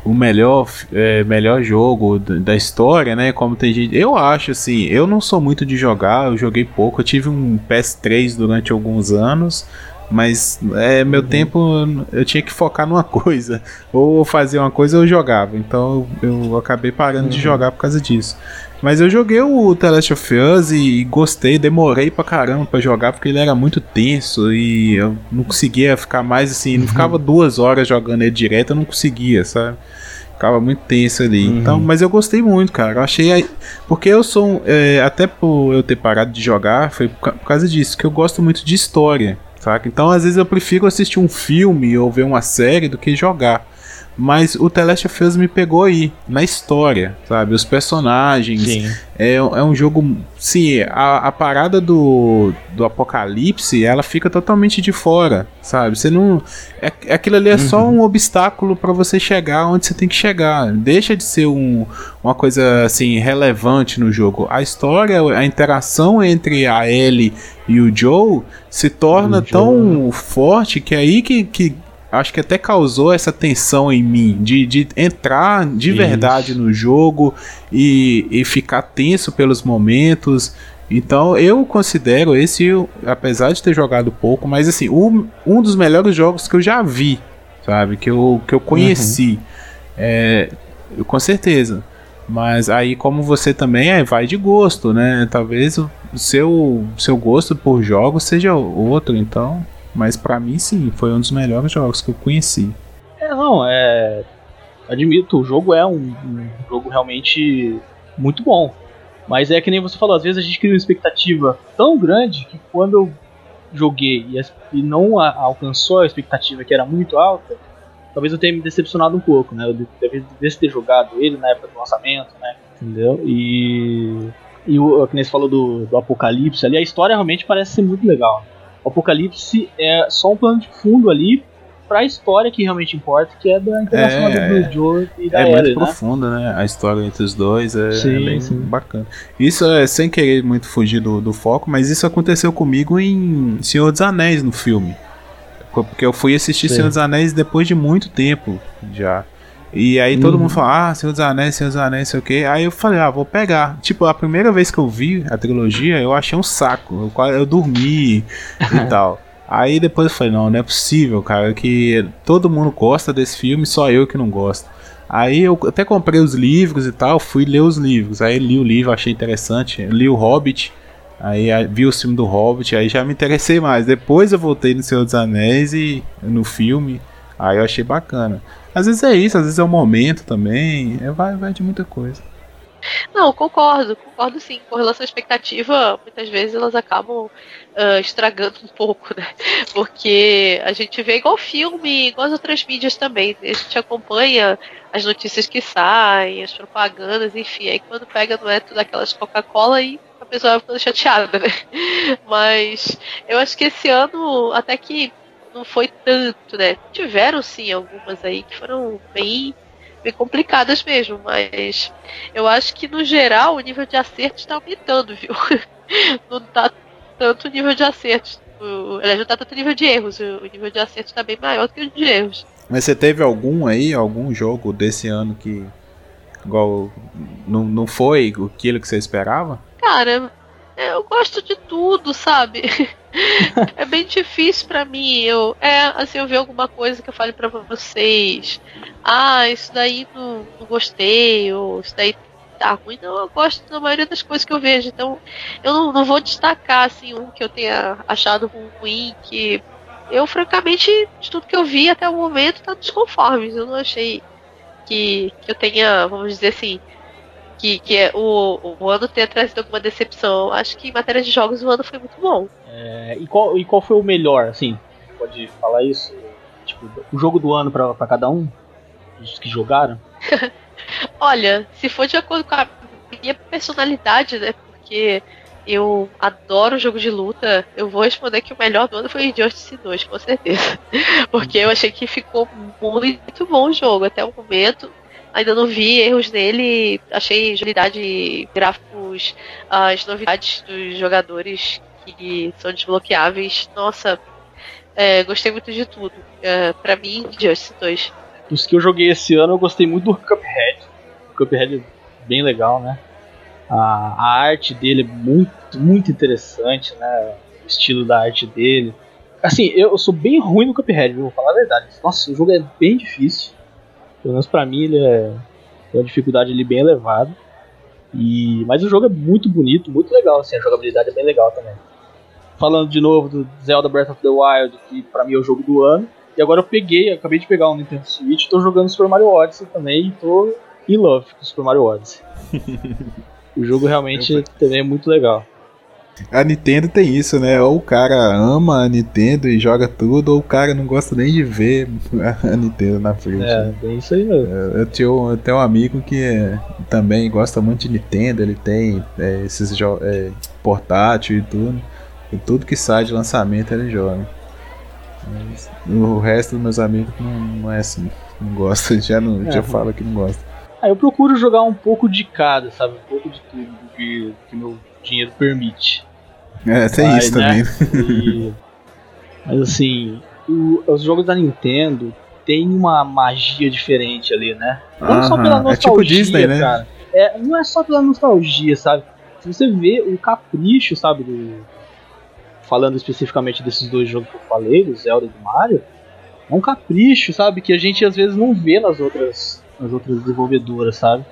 melhor jogo da história, né? Como tem gente. Eu acho assim, eu não sou muito de jogar, eu joguei pouco, eu tive um PS3 durante alguns anos, mas meu tempo eu tinha que focar numa coisa, ou fazer uma coisa ou eu jogava, então eu acabei parando de jogar por causa disso. Mas eu joguei o The Last of Us e gostei, demorei pra caramba pra jogar porque ele era muito tenso e eu não conseguia ficar mais assim, não ficava 2 horas jogando ele direto, eu não conseguia, sabe? Ficava muito tenso ali. Então, mas eu gostei muito, cara. Eu achei. Porque eu sou. Até por eu ter parado de jogar, foi por causa disso, que eu gosto muito de história, saca? Então, às vezes eu prefiro assistir um filme ou ver uma série do que jogar. Mas o The Last of Us me pegou aí, na história, sabe? Os personagens. É um jogo. Sim, a parada do apocalipse, ela fica totalmente de fora, sabe? Você não. Aquilo ali é só um obstáculo pra você chegar onde você tem que chegar. Deixa de ser uma coisa assim relevante no jogo. A história, a interação entre a Ellie e o Joe se torna tão forte que é aí que acho que até causou essa tensão em mim, de entrar de verdade no jogo e ficar tenso pelos momentos. Então eu considero esse, apesar de ter jogado pouco, mas assim, um dos melhores jogos que eu já vi, sabe? Que eu conheci. Com certeza. Mas aí, como você também vai de gosto, né? Talvez o seu gosto por jogos seja outro, então... Mas pra mim sim, foi um dos melhores jogos que eu conheci. Admito, o jogo é um jogo realmente muito bom. Mas é que nem você falou, às vezes a gente cria uma expectativa tão grande que quando eu joguei e não alcançou a expectativa que era muito alta, talvez eu tenha me decepcionado um pouco, né? Eu devia ter jogado ele na época do lançamento, né? Entendeu? E que nem você falou do Apocalipse ali, a história realmente parece ser muito legal. O Apocalipse é só um plano de fundo ali pra história que realmente importa, que é da interação do Joe e da Ellie, muito profunda, né? A história entre os dois é bem bacana. Isso é sem querer muito fugir do foco, mas isso aconteceu comigo em Senhor dos Anéis no filme. Porque eu fui assistir Senhor dos Anéis depois de muito tempo já. E aí todo mundo fala, Senhor dos Anéis, sei o que. Aí eu falei, vou pegar. Tipo, a primeira vez que eu vi a trilogia, eu achei um saco. Eu dormi e tal. Aí depois eu falei, não é possível, cara, que todo mundo gosta desse filme, só eu que não gosto. Aí eu até comprei os livros e tal, fui ler os livros. Aí li o livro, achei interessante. Li o Hobbit, aí vi o filme do Hobbit, aí já me interessei mais. Depois eu voltei no Senhor dos Anéis e no filme, aí eu achei bacana. Às vezes é isso, às vezes é o momento também, vai de muita coisa. Não, concordo sim. Com relação à expectativa, muitas vezes elas acabam estragando um pouco, né? Porque a gente vê igual filme, igual as outras mídias também. A gente acompanha as notícias que saem, as propagandas, enfim. Aí quando pega, não é tudo aquelas Coca-Cola e a pessoa vai ficando chateada, né? Mas eu acho que esse ano até que não foi tanto, né? Tiveram sim algumas aí que foram bem complicadas mesmo, mas eu acho que no geral o nível de acerto está aumentando, viu? Não tá tanto o nível de acertos. Aliás, não tá tanto o nível de erros. O nível de acerto está bem maior do que o de erros. Mas você teve algum jogo desse ano que igual não foi aquilo que você esperava? Cara, eu gosto de tudo, sabe? É bem difícil pra mim. Eu ver alguma coisa que eu fale pra vocês. Isso daí não gostei, ou isso daí tá ruim. Não, eu gosto da maioria das coisas que eu vejo. Então, eu não vou destacar assim um que eu tenha achado ruim, que eu, francamente, de tudo que eu vi até o momento, tá dos conformes. Eu não achei que eu tenha, vamos dizer assim, que o ano tenha trazido alguma decepção. Eu acho que em matéria de jogos o ano foi muito bom. E qual foi o melhor, assim? Pode falar isso? Tipo, o jogo do ano pra cada um? Os que jogaram? Olha, se for de acordo com a minha personalidade, né? Porque Eu adoro jogo de luta. Eu vou responder que o melhor do ano foi Injustice 2, com certeza. Porque eu achei que ficou muito bom o jogo até o momento. Ainda não vi erros nele. Achei agilidade, gráficos, as novidades dos jogadores que são desbloqueáveis. Nossa, gostei muito de tudo. Pra mim, Injustice 2. Dos que eu joguei esse ano, eu gostei muito do Cuphead. O Cuphead é bem legal, né? A arte dele é muito interessante, né? O estilo da arte dele. Assim, eu sou bem ruim no Cuphead, vou falar a verdade. Nossa, o jogo é bem difícil. Pelo menos pra mim, ele tem uma dificuldade ali bem elevada. Mas o jogo é muito bonito, muito legal, assim, a jogabilidade é bem legal também. Falando de novo do Zelda Breath of the Wild, que pra mim é o jogo do ano. E agora acabei de pegar um Nintendo Switch, tô jogando Super Mario Odyssey também e tô in love com Super Mario Odyssey. O jogo realmente também é muito legal. A Nintendo tem isso, né? Ou o cara ama a Nintendo e joga tudo, ou o cara não gosta nem de ver a Nintendo na frente. Bem isso aí mesmo. Eu tenho um amigo que também gosta muito de Nintendo, ele tem esses portátil e tudo. E tudo que sai de lançamento ele joga. Mas o resto dos meus amigos não é assim, não gosta, já fala que não gosta. Eu procuro jogar um pouco de cada, sabe? Um pouco de tudo que meu dinheiro permite. Tem isso, né? Também. Mas assim, os jogos da Nintendo tem uma magia diferente ali, né? Não só pela nostalgia, tipo Disney, né? Cara. Não é só pela nostalgia, sabe? Se você vê o capricho, sabe? Falando especificamente desses dois jogos que eu falei, do Zelda e do Mario, é um capricho, sabe? Que a gente às vezes não vê nas outras desenvolvedoras, sabe?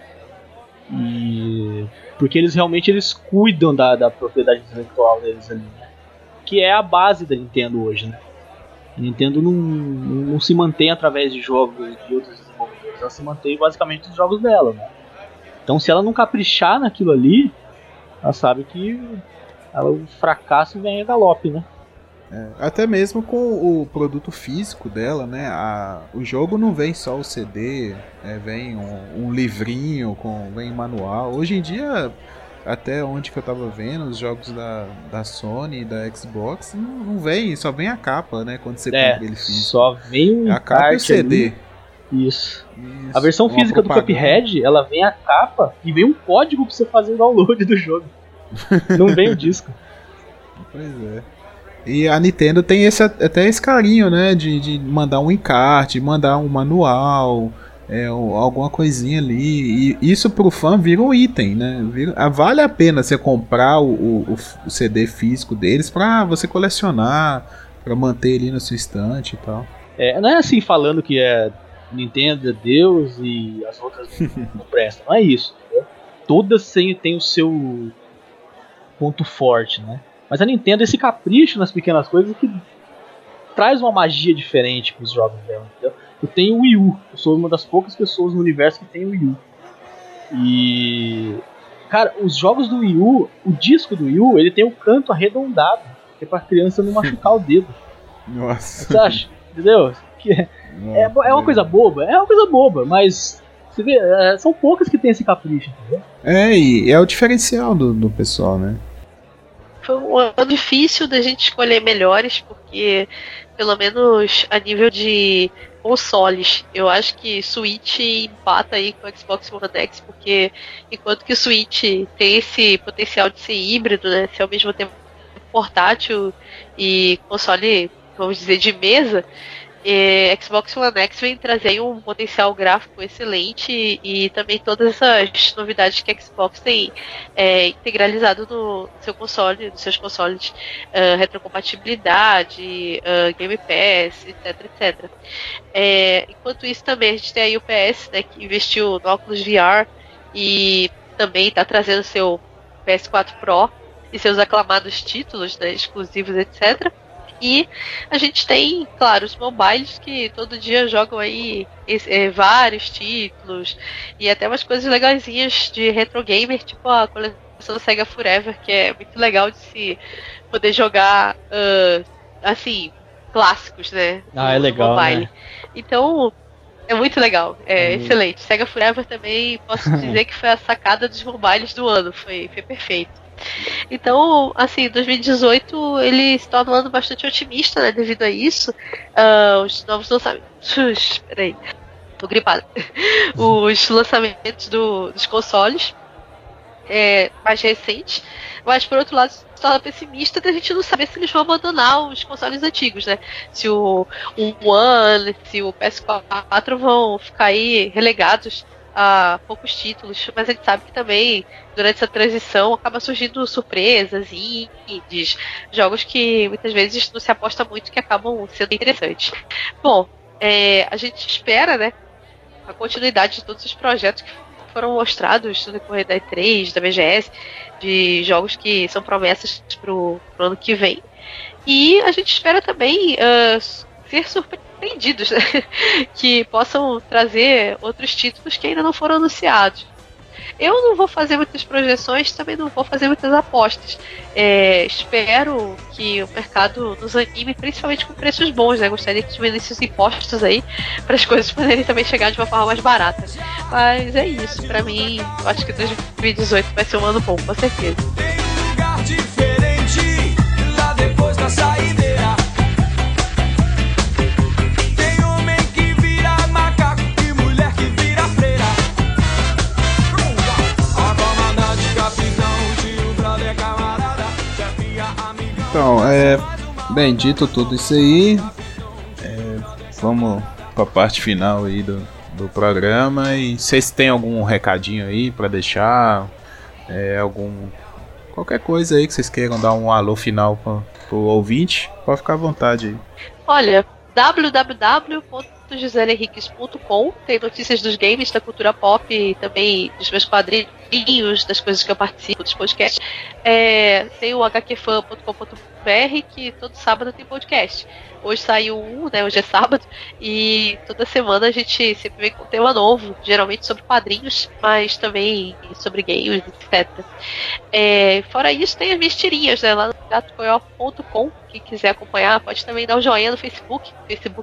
Porque eles realmente cuidam da propriedade intelectual deles ali, né? Que é a base da Nintendo hoje, né? A Nintendo não se mantém através de jogos de outros desenvolvedores, ela se mantém basicamente dos jogos dela, né? Então se ela não caprichar naquilo ali, ela sabe que o fracasso vem a galope, né? Até mesmo com o produto físico dela, né? O jogo não vem só o CD, vem um livrinho, vem manual. Hoje em dia, até onde que eu tava vendo, os jogos da Sony e da Xbox, não vem, só vem a capa, né? Quando você compra ele físico. Só vem a capa e o CD. Ali. Isso. A versão física do Cuphead, ela vem a capa e vem um código pra você fazer o download do jogo. Não vem o disco. Pois é. E a Nintendo tem até esse carinho, né? De mandar um encarte, mandar um manual, alguma coisinha ali. E isso pro fã vira um item, né? Vale a pena você comprar o CD físico deles pra você colecionar, pra manter ali na sua estante e tal. Não é assim falando que Nintendo é Deus e as outras não prestam. Não é isso. Entendeu? Todas têm o seu ponto forte, né? Mas a Nintendo, esse capricho nas pequenas coisas que traz uma magia diferente pros jogos dela, entendeu? Eu tenho o Wii U, eu sou uma das poucas pessoas no universo que tem o Wii U. E... cara, os jogos do Wii U, o disco do Wii U, ele tem o canto arredondado, que é pra criança não machucar o dedo. Nossa. Você acha? Entendeu? É uma coisa boba? É uma coisa boba, mas... você vê, são poucas que tem esse capricho, entendeu? E é o diferencial do pessoal, né? Foi um ano difícil da gente escolher melhores, porque pelo menos a nível de consoles, eu acho que Switch empata aí com o Xbox One X, porque enquanto que o Switch tem esse potencial de ser híbrido, né, ser ao mesmo tempo portátil e console, vamos dizer, de mesa, Xbox One X vem trazer um potencial gráfico excelente e também todas essas novidades que a Xbox tem integralizado no seu console, nos seus consoles, retrocompatibilidade, Game Pass, etc. Enquanto isso também a gente tem aí o PS, né, que investiu no óculos VR e também está trazendo seu PS4 Pro e seus aclamados títulos, né, exclusivos, etc. E a gente tem, claro, os mobiles que todo dia jogam aí vários títulos e até umas coisas legaisinhas de retro gamer, tipo a coleção Sega Forever, que é muito legal de se poder jogar, assim, clássicos, né? É legal, mobile. né? Então, é muito legal, excelente. Sega Forever também, posso dizer que foi a sacada dos mobiles do ano, foi perfeito. Então, assim, 2018 ele se torna um ano bastante otimista, né, devido a isso. Os novos lançamentos... Peraí, tô gripada. Os lançamentos dos consoles mais recentes, mas por outro lado se torna pessimista da gente não saber se eles vão abandonar os consoles antigos, né? Se o One, se o PS4 vão ficar aí relegados a poucos títulos, mas a gente sabe que também durante essa transição acaba surgindo surpresas, indies, jogos que muitas vezes não se aposta muito, que acabam sendo interessantes. Bom, a gente espera, né, a continuidade de todos os projetos que foram mostrados no decorrer da E3, da BGS, de jogos que são promessas pro ano que vem. E a gente espera também ser surpreendidos, né? Que possam trazer outros títulos que ainda não foram anunciados. Eu não vou fazer muitas projeções, também não vou fazer muitas apostas. Espero que o mercado nos anime, principalmente com preços bons, né? Gostaria que diminuísse os impostos aí, para as coisas poderem também chegar de uma forma mais barata. Mas é isso, pra mim, eu acho que 2018 vai ser um ano bom, com certeza. Tem um lugar diferente lá depois da saideira. Então, bem, dito tudo isso aí, vamos para a parte final aí do programa. E vocês têm algum recadinho aí para deixar, qualquer coisa aí que vocês queiram dar um alô final pro ouvinte, pode ficar à vontade aí. Olha, www.gisellehenriques.com tem notícias dos games, da cultura pop, também dos meus quadrinhos, das coisas que eu participo, dos podcasts. Tem o hqfan.com.br, que todo sábado tem podcast. Hoje saiu né? Hoje é sábado, e toda semana a gente sempre vem com um tema novo, geralmente sobre quadrinhos, mas também sobre games, etc. Fora isso, tem as minhas tirinhas, né? Lá no gatocoió.com. Quem quiser acompanhar, pode também dar um joinha no Facebook,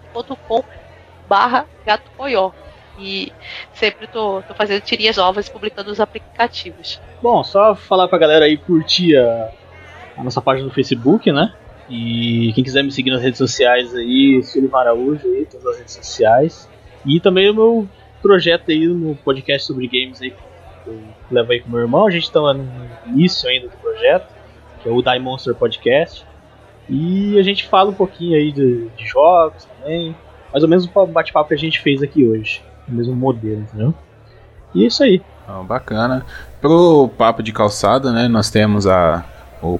facebook.com/gatocoió. E sempre tô fazendo tirinhas novas e publicando nos aplicativos. Bom, só falar pra galera aí curtir a nossa página no Facebook, né? E quem quiser me seguir nas redes sociais aí, Sullivan Araújo aí, todas as redes sociais. E também o meu projeto aí no podcast sobre games aí, que eu levo aí com meu irmão. A gente tá lá no início ainda do projeto, que é o Die Monster Podcast. E a gente fala um pouquinho aí de jogos também. Mais ou menos o bate-papo que a gente fez aqui hoje. O mesmo modelo, entendeu? E é isso aí. Bacana. Pro Papo de Calçada, né? Nós temos o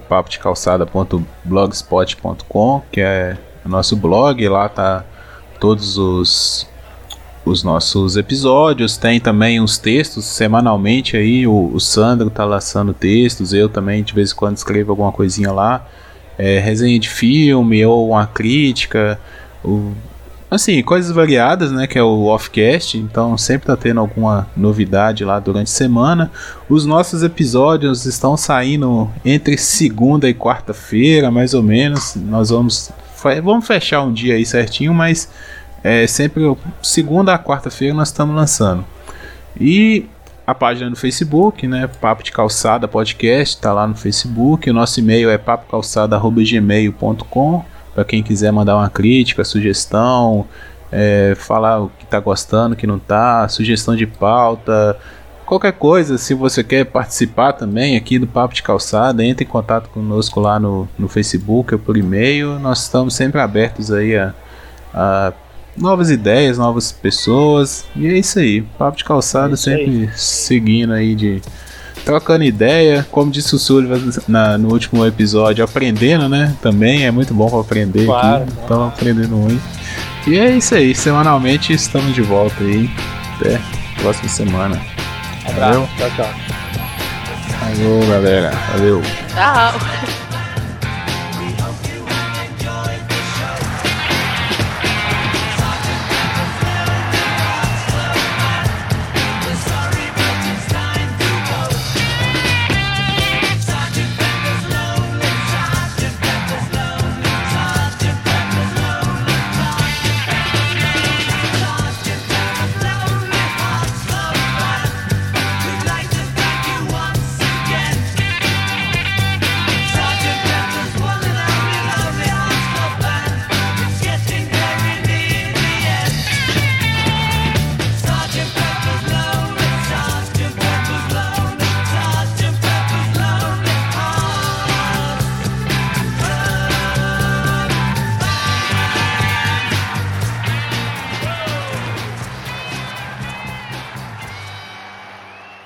papodecalçada.blogspot.com, que é o nosso blog. Lá tá todos os nossos episódios. Tem também uns textos semanalmente aí. O Sandro tá lançando textos. Eu também de vez em quando escrevo alguma coisinha lá. Resenha de filme ou uma crítica. Assim, coisas variadas, né, que é o Offcast, então sempre tá tendo alguma novidade lá durante a semana. Os nossos episódios estão saindo entre segunda e quarta-feira, mais ou menos. Nós vamos fechar um dia aí certinho, mas sempre segunda a quarta-feira nós estamos lançando. E a página no Facebook, né, Papo de Calçada Podcast, tá lá no Facebook. O nosso e-mail é papocalçada@gmail.com. Para quem quiser mandar uma crítica, sugestão, falar o que tá gostando, o que não tá, sugestão de pauta, qualquer coisa. Se você quer participar também aqui do Papo de Calçada, entre em contato conosco lá no Facebook ou por e-mail. Nós estamos sempre abertos aí a novas ideias, novas pessoas. E é isso aí, Papo de Calçada sempre seguindo aí, trocando ideia, como disse o Sullivan no último episódio, aprendendo, né? Também é muito bom para aprender, claro, aqui. Estamos aprendendo muito. E é isso aí, semanalmente estamos de volta aí. Até a próxima semana. Abraço, tchau. Falou, galera. Valeu. Tchau.